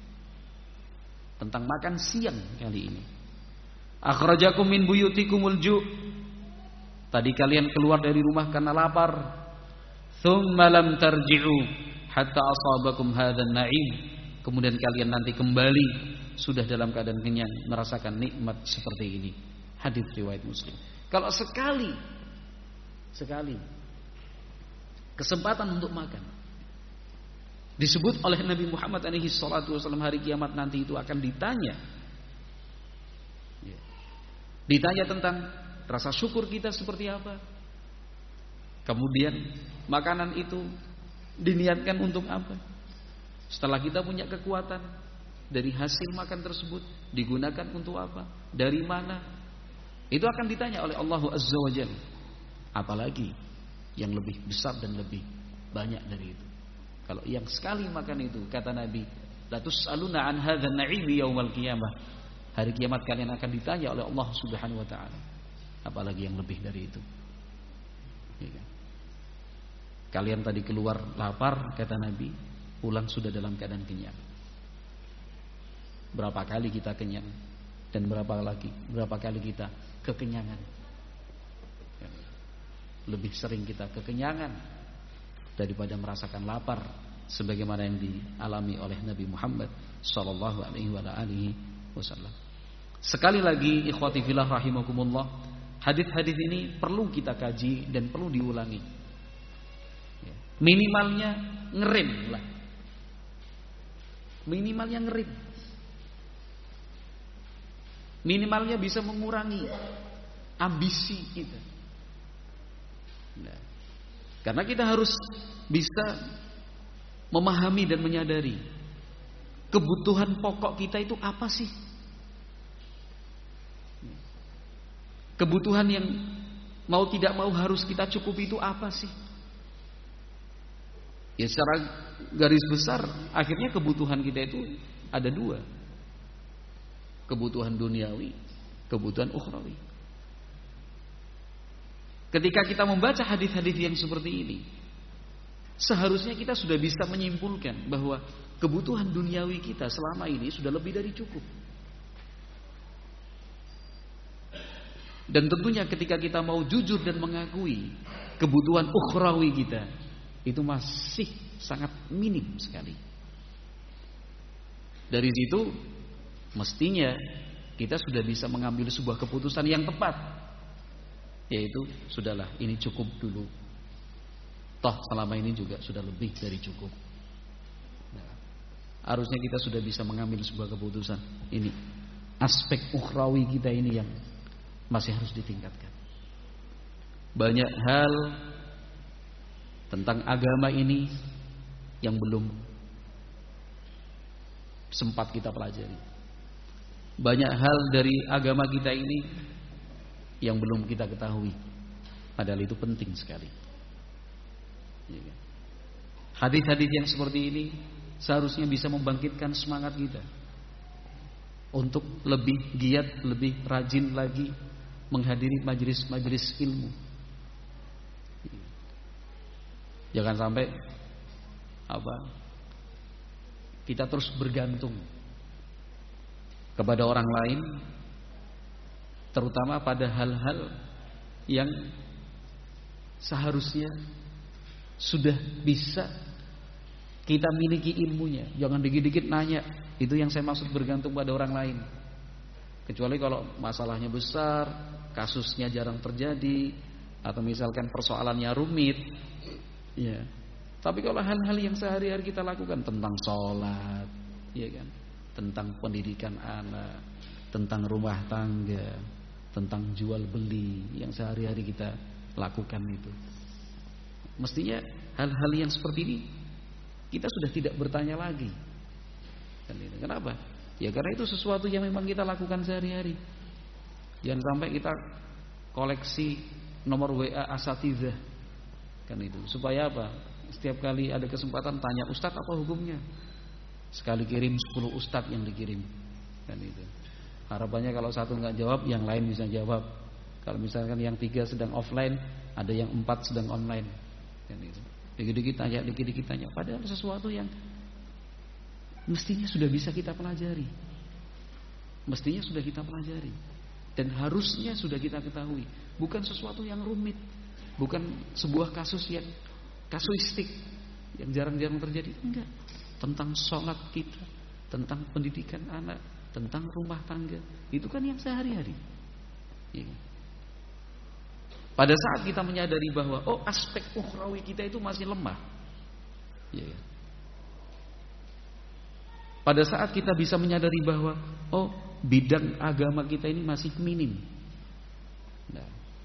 tentang makan siang kali ini. Akhrajakum min buyutikumul ju'. Tadi kalian keluar dari rumah karena lapar. Tsumma lam tarji'u hatta asabakum hadzal na'im. Kemudian kalian nanti kembali sudah dalam keadaan kenyang, merasakan nikmat seperti ini. Hadis riwayat Muslim. Kalau sekali sekali kesempatan untuk makan disebut oleh Nabi Muhammad alaihi salatu wasallam, hari kiamat nanti itu akan ditanya. Ditanya tentang rasa syukur kita seperti apa. Kemudian makanan itu diniatkan untuk apa? Setelah kita punya kekuatan, dari hasil makan tersebut digunakan untuk apa? Dari mana? Itu akan ditanya oleh Allah Azza wa Jalla. Apalagi yang lebih besar dan lebih banyak dari itu. Kalau yang sekali makan itu, kata Nabi, la tus'aluna an hadzal na'imi yaumal qiyamah. Hari kiamat kalian akan ditanya oleh Allah Subhanahu wa taala. Apalagi yang lebih dari itu. Ya kan? Kalian tadi keluar lapar, kata Nabi, pulang sudah dalam keadaan kenyang. Berapa kali kita kenyang dan berapa lagi berapa kali kita kekenyangan. Lebih sering kita kekenyangan daripada merasakan lapar, sebagaimana yang dialami oleh Nabi Muhammad sallallahu alaihi wasallam. Sekali lagi, ikhwati fillah rahimakumullah, hadis-hadis ini perlu kita kaji dan perlu diulangi. Minimalnya ngerem lah. Minimalnya ngerem. Minimalnya bisa mengurangi ambisi kita. Nah, karena kita harus bisa memahami dan menyadari kebutuhan pokok kita itu apa sih? Kebutuhan yang mau tidak mau harus kita cukupi itu apa sih? Ya secara garis besar akhirnya kebutuhan kita itu ada dua. Kebutuhan duniawi, kebutuhan ukhrawi. Ketika kita membaca hadis-hadis yang seperti ini, seharusnya kita sudah bisa menyimpulkan bahwa kebutuhan duniawi kita selama ini sudah lebih dari cukup. Dan tentunya ketika kita mau jujur dan mengakui kebutuhan ukhrawi kita, itu masih sangat minim sekali. Dari situ mestinya kita sudah bisa mengambil sebuah keputusan yang tepat, yaitu sudahlah, ini cukup dulu. Toh selama ini juga sudah lebih dari cukup. Nah, harusnya kita sudah bisa mengambil sebuah keputusan. Ini aspek ukhrawi kita ini yang masih harus ditingkatkan. Banyak hal tentang agama ini yang belum sempat kita pelajari. banyak hal dari agama kita ini yang belum kita ketahui, padahal itu penting sekali. Hadis-hadis yang seperti ini seharusnya bisa membangkitkan semangat kita untuk lebih giat, lebih rajin lagi menghadiri majelis-majelis ilmu. Jangan sampai apa kita terus bergantung kepada orang lain, terutama pada hal-hal yang seharusnya sudah bisa kita miliki ilmunya. Jangan dikit-dikit nanya. Itu yang saya maksud bergantung pada orang lain. Kecuali kalau masalahnya besar, kasusnya jarang terjadi, atau misalkan persoalannya rumit, ya. Tapi kalau hal-hal yang sehari-hari kita lakukan tentang sholat, ya kan, tentang pendidikan anak, tentang rumah tangga, tentang jual beli yang sehari-hari kita lakukan itu, mestinya hal-hal yang seperti ini kita sudah tidak bertanya lagi. Kenapa? Ya karena itu sesuatu yang memang kita lakukan sehari-hari. Jangan sampai kita koleksi nomor W A asatidzah, kan itu. Supaya apa? Setiap kali ada kesempatan tanya, Ustadz apa hukumnya? Sekali kirim sepuluh ustadz yang dikirim, kan itu. Harapannya kalau satu nggak jawab, yang lain bisa jawab. Kalau misalkan yang tiga sedang offline, ada yang empat sedang online, kan itu. Dikit-dikit tanya, dikit-dikit tanya. Padahal sesuatu yang mestinya sudah bisa kita pelajari, mestinya sudah kita pelajari, dan harusnya sudah kita ketahui. Bukan sesuatu yang rumit, bukan sebuah kasus yang kasuistik yang jarang-jarang terjadi. Enggak. Tentang sholat kita, tentang pendidikan anak, tentang rumah tangga, itu kan yang sehari-hari. Ya. Pada saat kita menyadari bahwa oh aspek ukhrawi kita itu masih lemah, ya. Pada saat kita bisa menyadari bahwa oh bidang agama kita ini masih minim. Nah,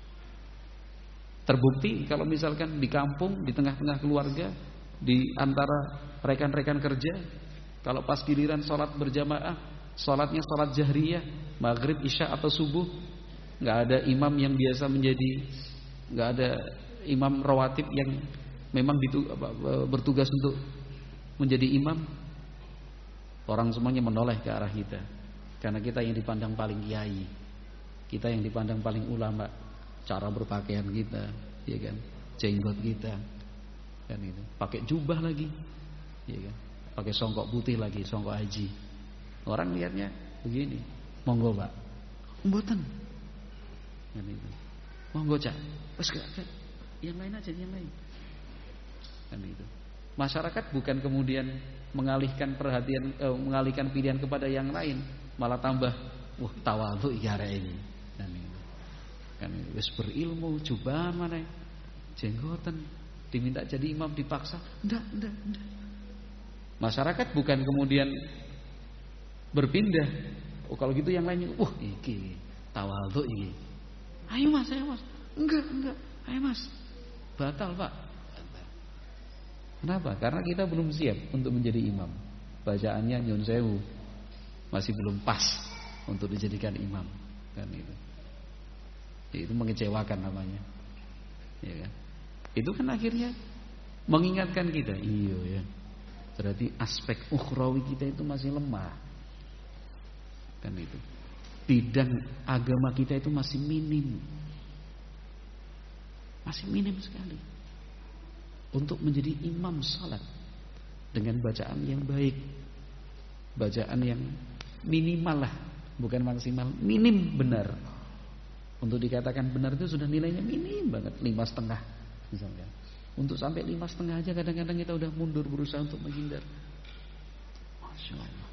terbukti kalau misalkan di kampung, di tengah-tengah keluarga, di antara rekan-rekan kerja, kalau pas giliran sholat berjamaah, sholatnya sholat jahriyah, maghrib, isya atau subuh, nggak ada imam yang biasa menjadi, nggak ada imam rawatib yang memang bertugas untuk menjadi imam. Orang semuanya menoleh ke arah kita, karena kita yang dipandang paling kiai, kita yang dipandang paling ulama, cara berpakaian kita, ya kan, jenggot kita, kan itu, pakai jubah lagi, ya kan, pakai songkok putih lagi, songkok haji. Orang lihatnya begini, monggo pak, mboten, kan itu, monggo cak, wes gak, yang lain aja, yang lain, kan itu. Masyarakat bukan kemudian mengalihkan perhatian, eh, mengalihkan pilihan kepada yang lain, malah tambah, wah tawadhu ya ini, dan itu, kan wis berilmu, coba mana, jenggotan, diminta jadi imam dipaksa, enggak, enggak, enggak. Masyarakat bukan kemudian berpindah, oh kalau gitu yang lainnya, wah iki tawadhu iki, ayo mas, ayo mas, enggak, enggak, ayo mas, batal pak. Kenapa? Karena kita belum siap untuk menjadi imam. Bacaannya nyun sewu, masih belum pas untuk dijadikan imam, kan itu. Itu mengecewakan namanya, ya kan? Itu kan akhirnya mengingatkan kita, iya ya. Berarti aspek ukhrawi kita itu masih lemah, kan itu. Bidang agama kita itu masih minim, masih minim sekali. Untuk menjadi imam salat dengan bacaan yang baik, bacaan yang minimal lah, bukan maksimal, minim benar. Untuk dikatakan benar itu sudah nilainya minim banget, lima setengah misalnya. Untuk sampai lima setengah aja kadang-kadang kita udah mundur, berusaha untuk menghindar. Masya Allah.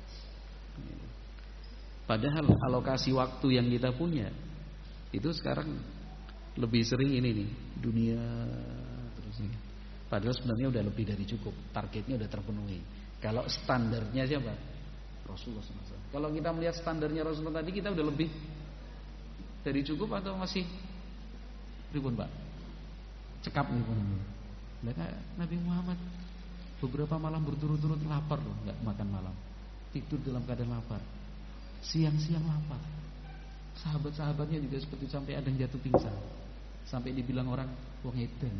Padahal alokasi waktu yang kita punya itu sekarang lebih sering ini nih, dunia terus ini. Padahal sebenarnya udah lebih dari cukup, targetnya udah terpenuhi. Kalau standarnya siapa? Rasulullah shallallahu alaihi wasallam. Kalau kita melihat standarnya Rasulullah tadi, kita udah lebih dari cukup atau masih ribun pak? Cekap nih pun. Nabi Muhammad beberapa malam berturut-turut lapar loh, nggak makan malam, tidur dalam keadaan lapar.
siang-siang lapar. Sahabat-sahabatnya juga seperti sampai ada yang jatuh pingsan. Sampai dibilang orang wong edan.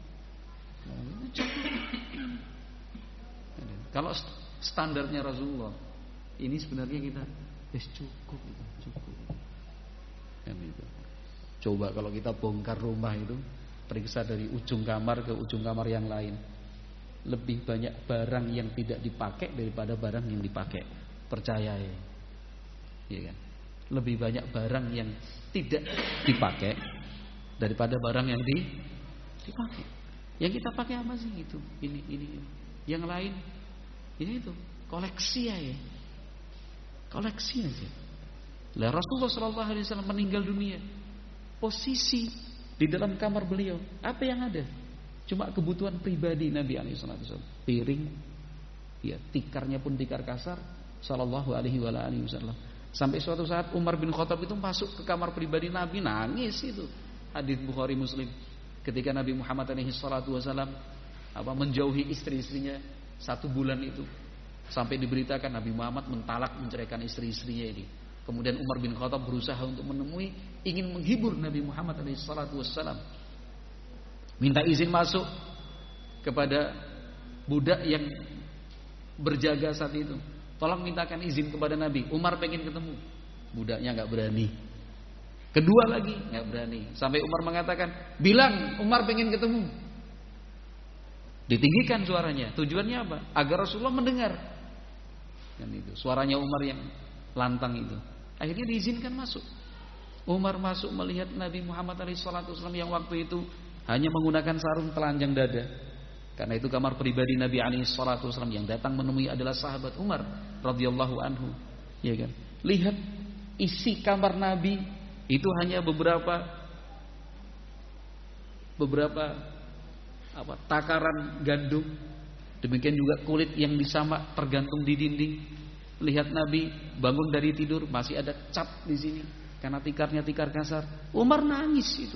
Kalau standarnya Rasulullah, ini sebenarnya kita wis cukup itu, cukup. Kan itu. Coba kalau kita bongkar rumah itu, periksa dari ujung kamar ke ujung kamar yang lain. Lebih banyak barang yang tidak dipakai daripada barang yang dipakai. Percaya ya. Iya kan? Lebih banyak barang yang tidak dipakai daripada barang yang di, dipakai. Yang kita pakai apa sih itu? Ini, ini, ini. Yang lain, ini itu koleksi ya, koleksi aja. Lah Rasulullah Shallallahu Alaihi Wasallam meninggal dunia, posisi di dalam kamar beliau apa yang ada? Cuma kebutuhan pribadi Nabi Alaihi Wasallam, piring, ya tikarnya pun tikar kasar, Shallallahu Alaihi Wasallam. Sampai suatu saat Umar bin Khattab itu masuk ke kamar pribadi Nabi, nangis itu. Hadits Bukhari Muslim. Ketika Nabi Muhammad alaihi salatu wasallam apa menjauhi istri-istrinya satu bulan itu, sampai diberitakan Nabi Muhammad mentalak, menceraikan istri-istrinya ini. Kemudian Umar bin Khattab berusaha untuk menemui, ingin menghibur Nabi Muhammad alaihi salatu wasallam. Minta izin masuk kepada budak yang berjaga saat itu. Tolong mintakan izin kepada Nabi. Umar pengen ketemu. Budaknya nggak berani. Kedua lagi nggak berani. Sampai Umar mengatakan, bilang Umar pengen ketemu. Ditinggikan suaranya. Tujuannya apa? Agar Rasulullah mendengar. Dan itu suaranya Umar yang lantang itu. Akhirnya diizinkan masuk. Umar masuk melihat Nabi Muhammad shallallahu alaihi wasallam yang waktu itu hanya menggunakan sarung telanjang dada. Karena itu kamar pribadi Nabi shallallahu alaihi wasallam, yang datang menemui adalah sahabat Umar radhiyallahu anhu. Ya kan? Lihat isi kamar Nabi itu hanya beberapa beberapa apa takaran gandum, demikian juga kulit yang disamak tergantung di dinding. Lihat Nabi bangun dari tidur masih ada cap di sini karena tikarnya tikar kasar. Umar nangis itu,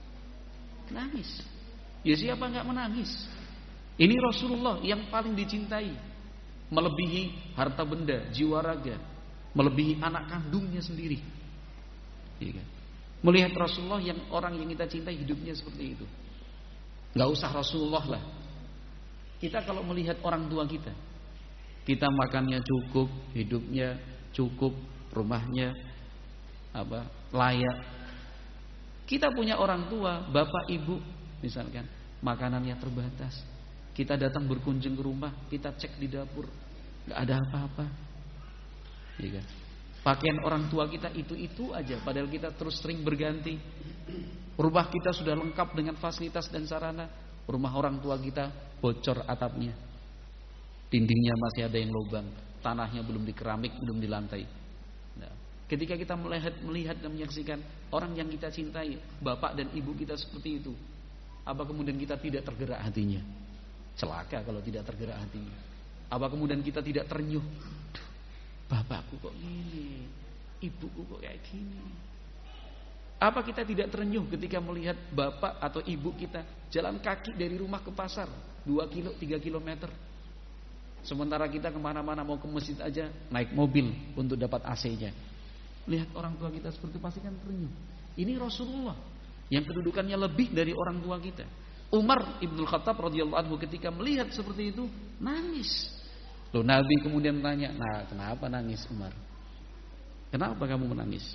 nangis. Ya siapa nggak menangis? Ini Rasulullah yang paling dicintai, melebihi harta benda, jiwa raga, melebihi anak kandungnya sendiri. Ya kan? Melihat Rasulullah yang orang yang kita cintai hidupnya seperti itu. Gak usah Rasulullah lah. Kita kalau melihat orang tua kita, kita makannya cukup, hidupnya cukup, rumahnya apa layak. Kita punya orang tua, bapak ibu misalkan, makanannya terbatas. Kita datang berkunjung ke rumah, kita cek di dapur, gak ada apa-apa. Ya kan? Pakaian orang tua kita itu-itu aja, padahal kita terus sering berganti. Rumah kita sudah lengkap dengan fasilitas dan sarana, rumah orang tua kita bocor atapnya, dindingnya masih ada yang lubang, tanahnya belum dikeramik, belum dilantai. Nah, ketika kita melihat, melihat dan menyaksikan orang yang kita cintai, bapak dan ibu kita seperti itu, apa kemudian kita tidak tergerak hatinya? Celaka kalau tidak tergerak hatinya. Apa kemudian kita tidak terenyuh? Bapakku kok gini, ibuku kok kayak gini. Apa kita tidak terenyuh ketika melihat bapak atau ibu kita jalan kaki dari rumah ke pasar dua kilo, tiga kilometer. Sementara kita kemana-mana mau ke masjid aja naik mobil untuk dapat A C-nya. Lihat orang tua kita seperti pasti kan terenyuh. Ini Rasulullah yang kedudukannya lebih dari orang tua kita. Umar ibn Khattab radhiyallahu anhu ketika melihat seperti itu nangis. Loh, Nabi kemudian tanya, nah kenapa nangis Umar? Kenapa kamu menangis?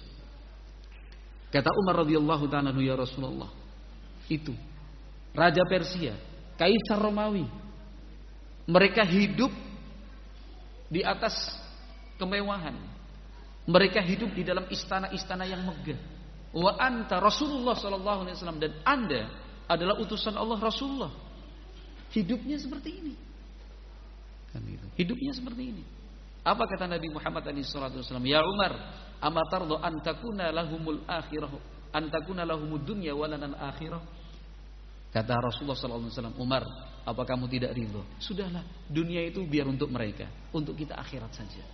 Kata Umar radhiyallahu ta'ala, ya Rasulullah, itu Raja Persia, Kaisar Romawi, mereka hidup di atas kemewahan, mereka hidup di dalam istana-istana yang megah. Wa anta Rasulullah sallallahu alaihi wasallam, dan Anda adalah utusan Allah Rasulullah. Hidupnya seperti ini. Kan itu. Hidupnya seperti ini. Apa kata Nabi Muhammad shallallahu alaihi wasallam? Ya Umar, amatardo antakuna lahumul akhirah, antakuna lahumud dunya walanal akhirah. Kata Rasulullah shallallahu alaihi wasallam, Umar, apa kamu tidak ridho? Sudahlah, dunia itu biar untuk mereka, untuk kita akhirat saja.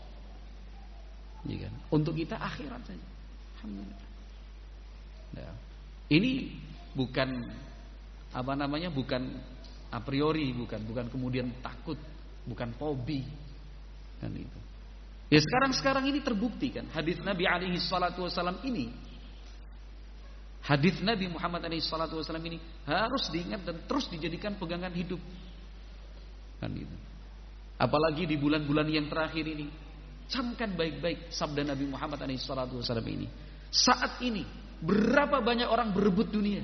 Ya kan? Untuk kita akhirat saja. Alhamdulillah. Nah, ini bukan apa namanya? Bukan a priori, bukan, bukan kemudian takut. Bukan fobi, kan itu. Ya sekarang-sekarang ini terbukti kan hadis Nabi alaihi salatu wasallam ini. Hadis Nabi Muhammad alaihi salatu wasallam ini harus diingat dan terus dijadikan pegangan hidup. Kan itu. Apalagi di bulan-bulan yang terakhir ini. Camkan baik-baik sabda Nabi Muhammad alaihi salatu wasallam ini. Saat ini berapa banyak orang berebut dunia?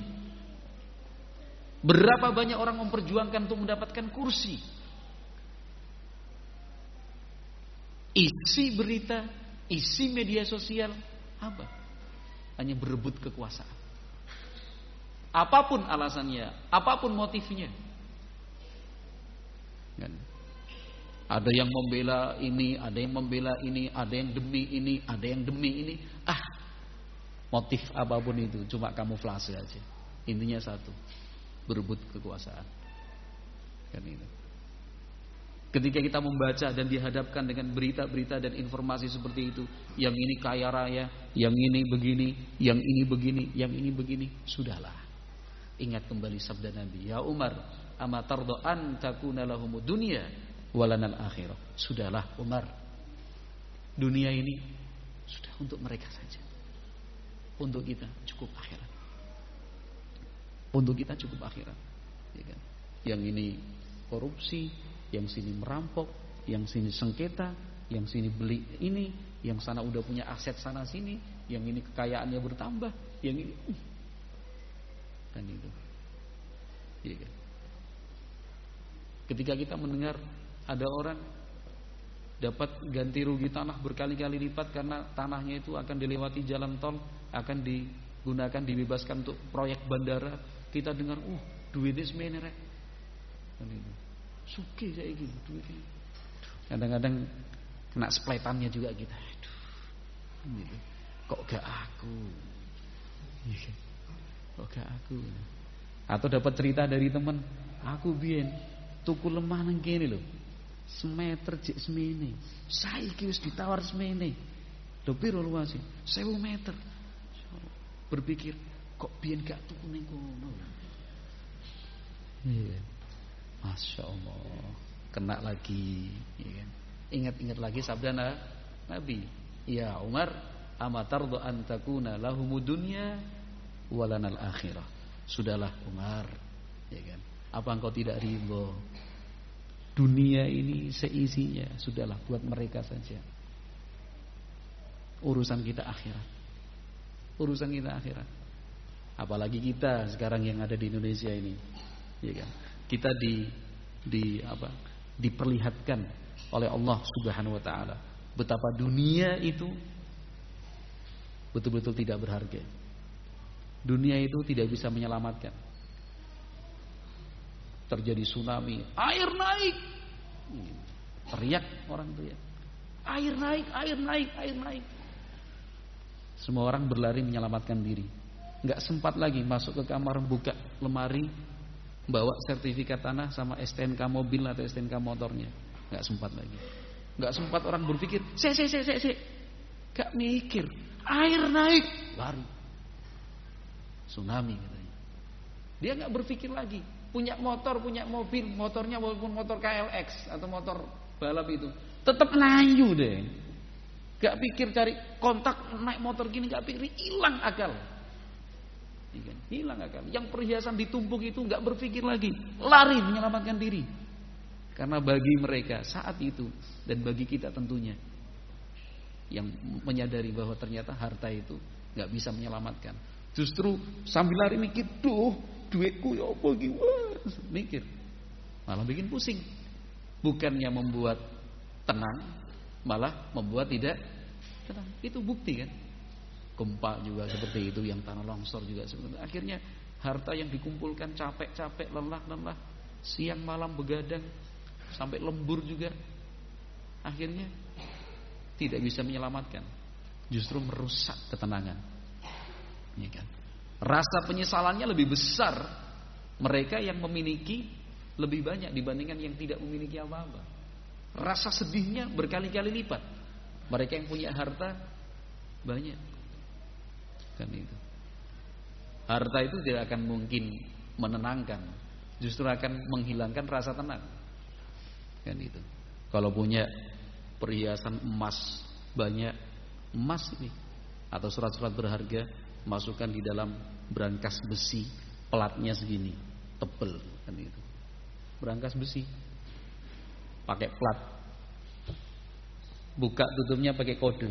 Berapa banyak orang memperjuangkan untuk mendapatkan kursi? Isi berita, isi media sosial apa? Hanya berebut kekuasaan. Apapun alasannya, apapun motifnya. Kan? Ada yang membela ini, ada yang membela ini, ada yang demi ini, ada yang demi ini. Ah, motif apapun itu cuma kamuflase aja. Intinya satu, berebut kekuasaan. Kan itu. Ketika kita membaca dan dihadapkan dengan berita-berita dan informasi seperti itu, yang ini kaya raya, yang ini begini, yang ini begini, yang ini begini, sudahlah. Ingat kembali sabda Nabi, ya Umar, ama tardo an takuna lahumud dunya walanal akhirah. Sudahlah Umar, dunia ini sudah untuk mereka saja. Untuk kita cukup akhirat. Untuk kita cukup akhirat. Ya kan? Yang ini korupsi, yang sini merampok, yang sini sengketa, yang sini beli ini, yang sana udah punya aset sana sini, yang ini kekayaannya bertambah, yang ini uh. kan itu. Ya kan? Ketika kita mendengar ada orang dapat ganti rugi tanah berkali-kali lipat karena tanahnya itu akan dilewati jalan tol, akan digunakan dibebaskan untuk proyek bandara, kita dengar, uh, duitnya semene rek. Kan itu. Suki saya gitu duitnya. Kadang-kadang kena spletannya juga kita. Aduh, gitu. Kok gak aku? Kok gak aku? Atau dapat cerita dari teman, aku biyen tuku lemah nang kene lho. Semeter jek semene. Saiki wis ditawar semene. Lho piro luase? seribu meter. Berpikir, kok biyen gak tuku ning kono. Iya. Masya Allah, kena lagi. Ya. Ingat-ingat lagi sabda Nabi. Ya Umar, amatardu an takuna lahumud dunya walanal akhirah. Sudahlah Umar, ya kan? Apa engkau tidak ridho? Dunia ini seisinya, sudahlah buat mereka saja. Urusan kita akhirat. Urusan kita akhirat. Apalagi kita sekarang yang ada di Indonesia ini, ya kan? Kita di di apa? Diperlihatkan oleh Allah Subhanahu wa taala betapa dunia itu betul-betul tidak berharga. Dunia itu tidak bisa menyelamatkan. Terjadi tsunami, air naik. Teriak orang teriak. Air naik, air naik, air naik. Semua orang berlari menyelamatkan diri. Enggak sempat lagi masuk ke kamar, buka lemari, bawa sertifikat tanah sama S T N K mobil atau S T N K motornya. Enggak sempat lagi. Enggak sempat orang berpikir, "Se se se se se." Enggak mikir. Air naik, lari. Tsunami katanya. Dia enggak berpikir lagi. Punya motor, punya mobil, motornya walaupun motor K L X atau motor balap itu, tetap layu deh. Enggak pikir cari kontak naik motor gini, enggak pikir, hilang akal. Hilang akal. Yang perhiasan ditumpuk itu enggak berpikir lagi, lari menyelamatkan diri. Karena bagi mereka saat itu dan bagi kita tentunya yang menyadari bahwa ternyata harta itu enggak bisa menyelamatkan. Justru sambil lari mikir, "Duh, duitku ya apa iki?" Mikir. Malah bikin pusing. Bukannya membuat tenang, malah membuat tidak tenang. Itu bukti kan? Gempa juga seperti itu, yang tanah longsor juga seperti itu. Akhirnya harta yang dikumpulkan capek-capek, lelah-lelah, siang malam begadang, sampai lembur juga, akhirnya tidak bisa menyelamatkan, justru merusak ketenangan. Ya kan? Rasa penyesalannya lebih besar mereka yang memiliki lebih banyak dibandingkan yang tidak memiliki apa-apa. Rasa sedihnya berkali-kali lipat mereka yang punya harta banyak. Kan itu. Harta itu tidak akan mungkin menenangkan, justru akan menghilangkan rasa tenang. Kan itu. Kalau punya perhiasan emas banyak, emas ini atau surat-surat berharga, masukkan di dalam berangkas besi, pelatnya segini, tebel kan itu. Berangkas besi, pakai plat, buka tutupnya pakai kode.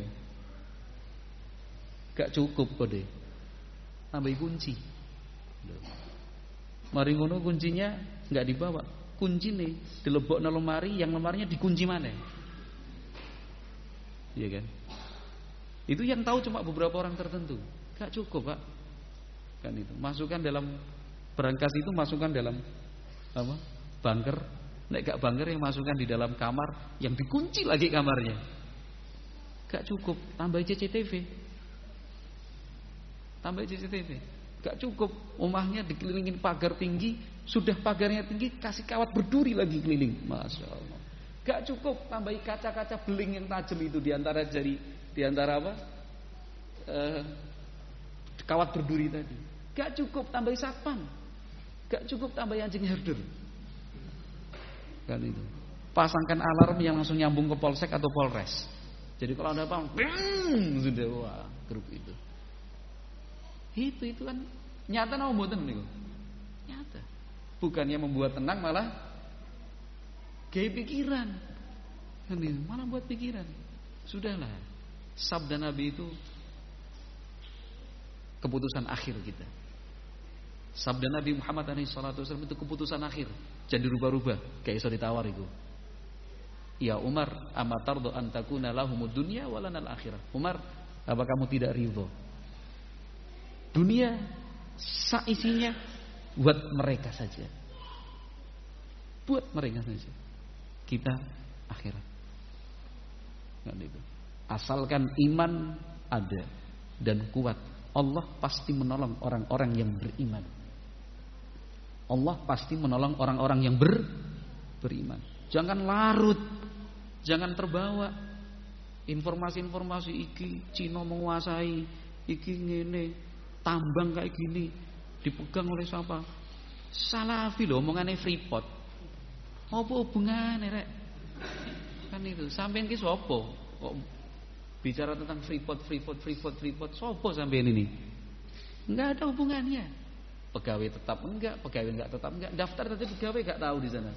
Gak cukup kode, tambah kunci. Mari ngono kuncinya nggak dibawa, kunci nih dilebok nang lemari, yang lemarinya dikunci mana? Iya kan? Itu yang tahu cuma beberapa orang tertentu. Gak cukup, Pak. Kan itu. Masukkan dalam berangkas itu, masukkan dalam apa? Bunker. Nek gak bunker, yang masukkan di dalam kamar, yang dikunci lagi kamarnya. Gak cukup, tambah C C T V. Tambah C C T V. Gak cukup, rumahnya dikelilingin pagar tinggi, sudah pagarnya tinggi, kasih kawat berduri lagi keliling. Masya Allah. Gak cukup, tambahi kaca-kaca beling yang tajam itu di antara jari, di antara apa? Eh, kawat berduri tadi. Gak cukup, tambahi satpam. Gak cukup, tambahi anjing herder. Kan itu. Pasangkan alarm yang langsung nyambung ke polsek atau polres. Jadi kalau ada apa, bing, sudah wah, grup itu. Itu itu kan nyata nama mboten niku. Nyata. Bukannya membuat tenang, malah gaya pikiran. Kan itu, malah buat pikiran. Sudahlah. Sabda Nabi itu keputusan akhir kita. Sabda Nabi Muhammad shallallahu alaihi wasallam itu keputusan akhir. Jangan dirubah-rubah, kayak iso ditawar iku. Ya Umar, amatardo antakuna lahumud dunya walanal akhirah. Umar, apa kamu tidak ridho? Dunia saisinya buat mereka saja. Buat mereka saja. Kita akhirat. Kan itu. Asalkan iman ada dan kuat, Allah pasti menolong orang-orang yang beriman. Allah pasti menolong orang-orang yang ber, beriman. Jangan larut, jangan terbawa informasi-informasi iki Cina menguasai, iki ngene, tambang kayak gini dipegang oleh siapa? Salafi loh, omongannya Freeport. Apa hubungannya rek? Kan itu, sampean ki sapa? Kok bicara tentang Freeport, Freeport, Freeport, Freeport, sapa sampean ini? Enggak ada hubungannya. Pegawai tetap enggak, pegawai enggak tetap enggak, daftar saja pegawai enggak tahu di sana.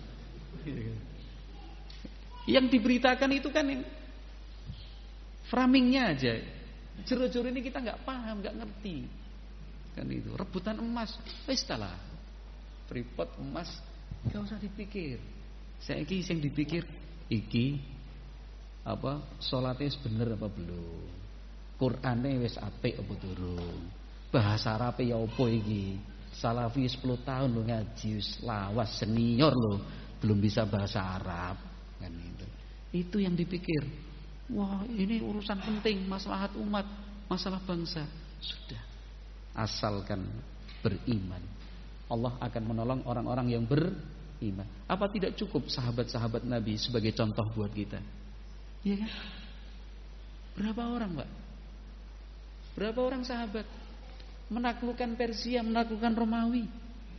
Yang diberitakan itu kan yang framingnya aja. Jero-jero ini kita enggak paham, enggak ngerti. Kan itu, rebutan emas, wis lah. Freeport emas enggak usah dipikir. Saiki sing dipikir iki apa salate wis bener apa belum? Qur'ane wis apik apa durung? Bahasa Arabe ya apa iki? Salafi sepuluh tahun lo ngaji wis lawas senior lo belum bisa bahasa Arab kan itu. Itu yang dipikir. Wah, ini urusan penting, maslahat umat, masalah bangsa. Sudah. Asalkan beriman, Allah akan menolong orang-orang yang beriman. Apa tidak cukup sahabat-sahabat Nabi sebagai contoh buat kita? Iya kan? Berapa orang, Pak? Berapa orang sahabat menaklukkan Persia, menaklukkan Romawi?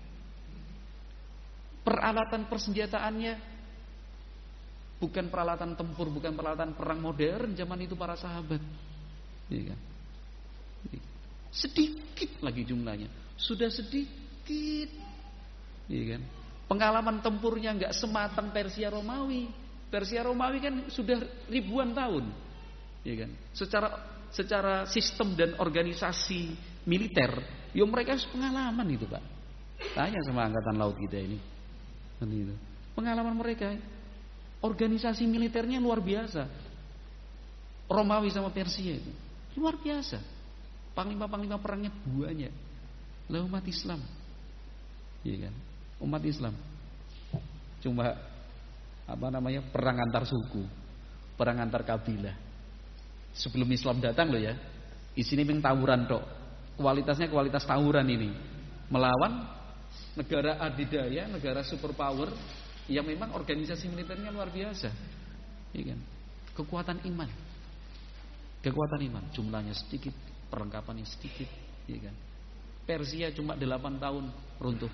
Peralatan persenjataannya bukan peralatan tempur, bukan peralatan perang modern zaman itu para sahabat. Iya kan? Sedikit lagi jumlahnya, sudah sedikit. Iya kan? Pengalaman tempurnya nggak sematang Persia Romawi. Persia Romawi kan sudah ribuan tahun. Iya kan? Secara secara sistem dan organisasi militer, yo mereka pengalaman itu, Pak. Tanya sama angkatan laut kita ini. Itu. Pengalaman mereka, organisasi militernya luar biasa. Romawi sama Persia itu luar biasa. Panglima-panglima perangnya banyak. Lah umat Islam, iya kan? Umat Islam cuma apa namanya perang antar suku, perang antar kabilah. Sebelum Islam datang loh ya, isinya memang tawuran tok. Kualitasnya kualitas tawuran ini, melawan negara adidaya, negara superpower yang memang organisasi militernya luar biasa, ya kan? Kekuatan iman, kekuatan iman, jumlahnya sedikit, perlengkapannya sedikit, ya kan? Persia cuma delapan tahun runtuh,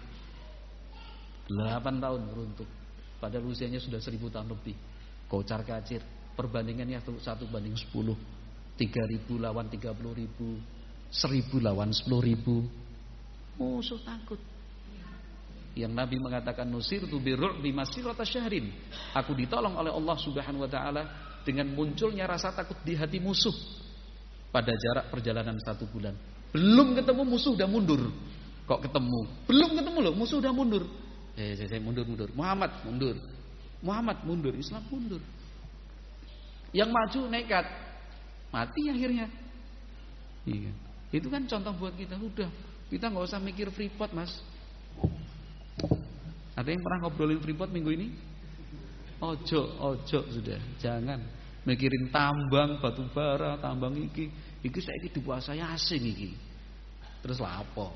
delapan tahun runtuh, padahal usianya sudah seribu tahun lebih, kocar kacir, Perbandingannya satu banding sepuluh. Tiga ribu lawan tiga puluh ribu, seribu lawan sepuluh ribu. Musuh takut. Yang Nabi mengatakan nusirtu birru'bi masirata syahrin. Aku ditolong oleh Allah Subhanahu wa taala dengan munculnya rasa takut di hati musuh pada jarak perjalanan satu bulan. Belum ketemu musuh udah mundur. Kok ketemu? Belum ketemu loh, musuh udah mundur. Eh, saya mundur mundur. Muhammad mundur. Muhammad mundur, Islam mundur. Yang maju nekat, mati akhirnya. Iya. Itu kan contoh buat kita. Udah, kita nggak usah mikir Freeport, Mas. Ada yang pernah ngobrolin Freeport minggu ini? Ojo, ojo sudah. Jangan mikirin tambang batu bara, tambang iki. Iki saiki dikuasai asing iki. Terus lah apa?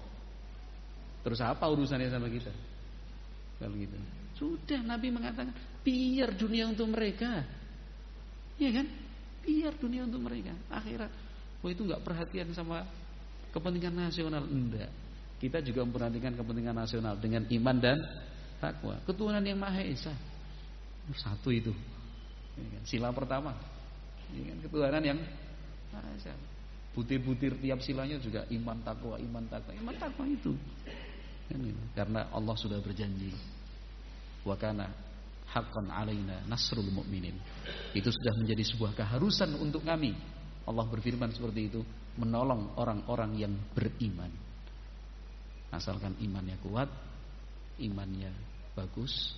Terus apa urusannya sama kita? Kalau gitu. Sudah, Nabi mengatakan biar dunia untuk mereka. Iya kan? Biar dunia untuk mereka. Akhirat, oh itu nggak perhatian sama kepentingan nasional. Enggak. Kita juga memperhatikan kepentingan nasional dengan iman dan takwa. Ketuhanan yang Maha Esa. Satu itu. Sila pertama. Ketuhanan yang Maha Esa. Butir-butir tiap silanya juga iman takwa, iman takwa, iman takwa itu. Karena Allah sudah berjanji. Wa kana haqqan alaina nasrul mu'minin. Itu sudah menjadi sebuah keharusan untuk kami. Allah berfirman seperti itu, menolong orang-orang yang beriman. Asalkan imannya kuat, imannya bagus,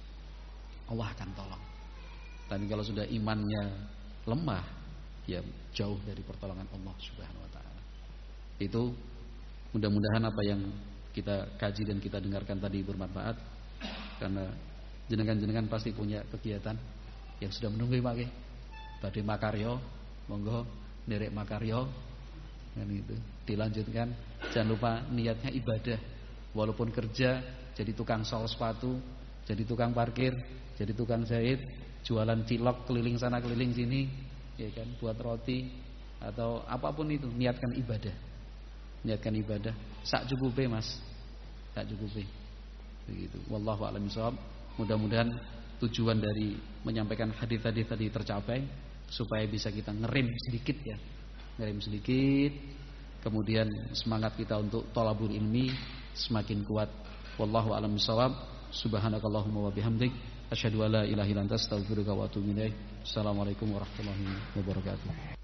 Allah akan tolong. Tapi kalau sudah imannya lemah, ya jauh dari pertolongan Allah Subhanahu wa taala. Itu mudah-mudahan apa yang kita kaji dan kita dengarkan tadi bermanfaat, karena jenengan-jenengan pasti punya kegiatan yang sudah menunggu Pak. Badhe makaryo, monggo nderek makaryo. Kan itu. Dilanjutkan, jangan lupa niatnya ibadah. Walaupun kerja jadi tukang sol sepatu, jadi tukang parkir, jadi tukang jahit, jualan cilok keliling sana keliling sini, ya kan, buat roti atau apapun itu, niatkan ibadah. Niatkan ibadah sak cukupe, Mas. Sak cukupe. Begitu. Wallahu a'lam bishawab. Mudah-mudahan tujuan dari menyampaikan hadis-hadis tadi tercapai, supaya bisa kita ngerem sedikit ya. Ngerem sedikit. Kemudian semangat kita untuk thalabul ilmi semakin kuat. Wallahu a'lam bishawab. Subhanakallahumma wa bihamdik asyhadu an la ilaha illa anta astaghfiruka wa atubu ilaik. Assalamualaikum warahmatullahi wabarakatuh.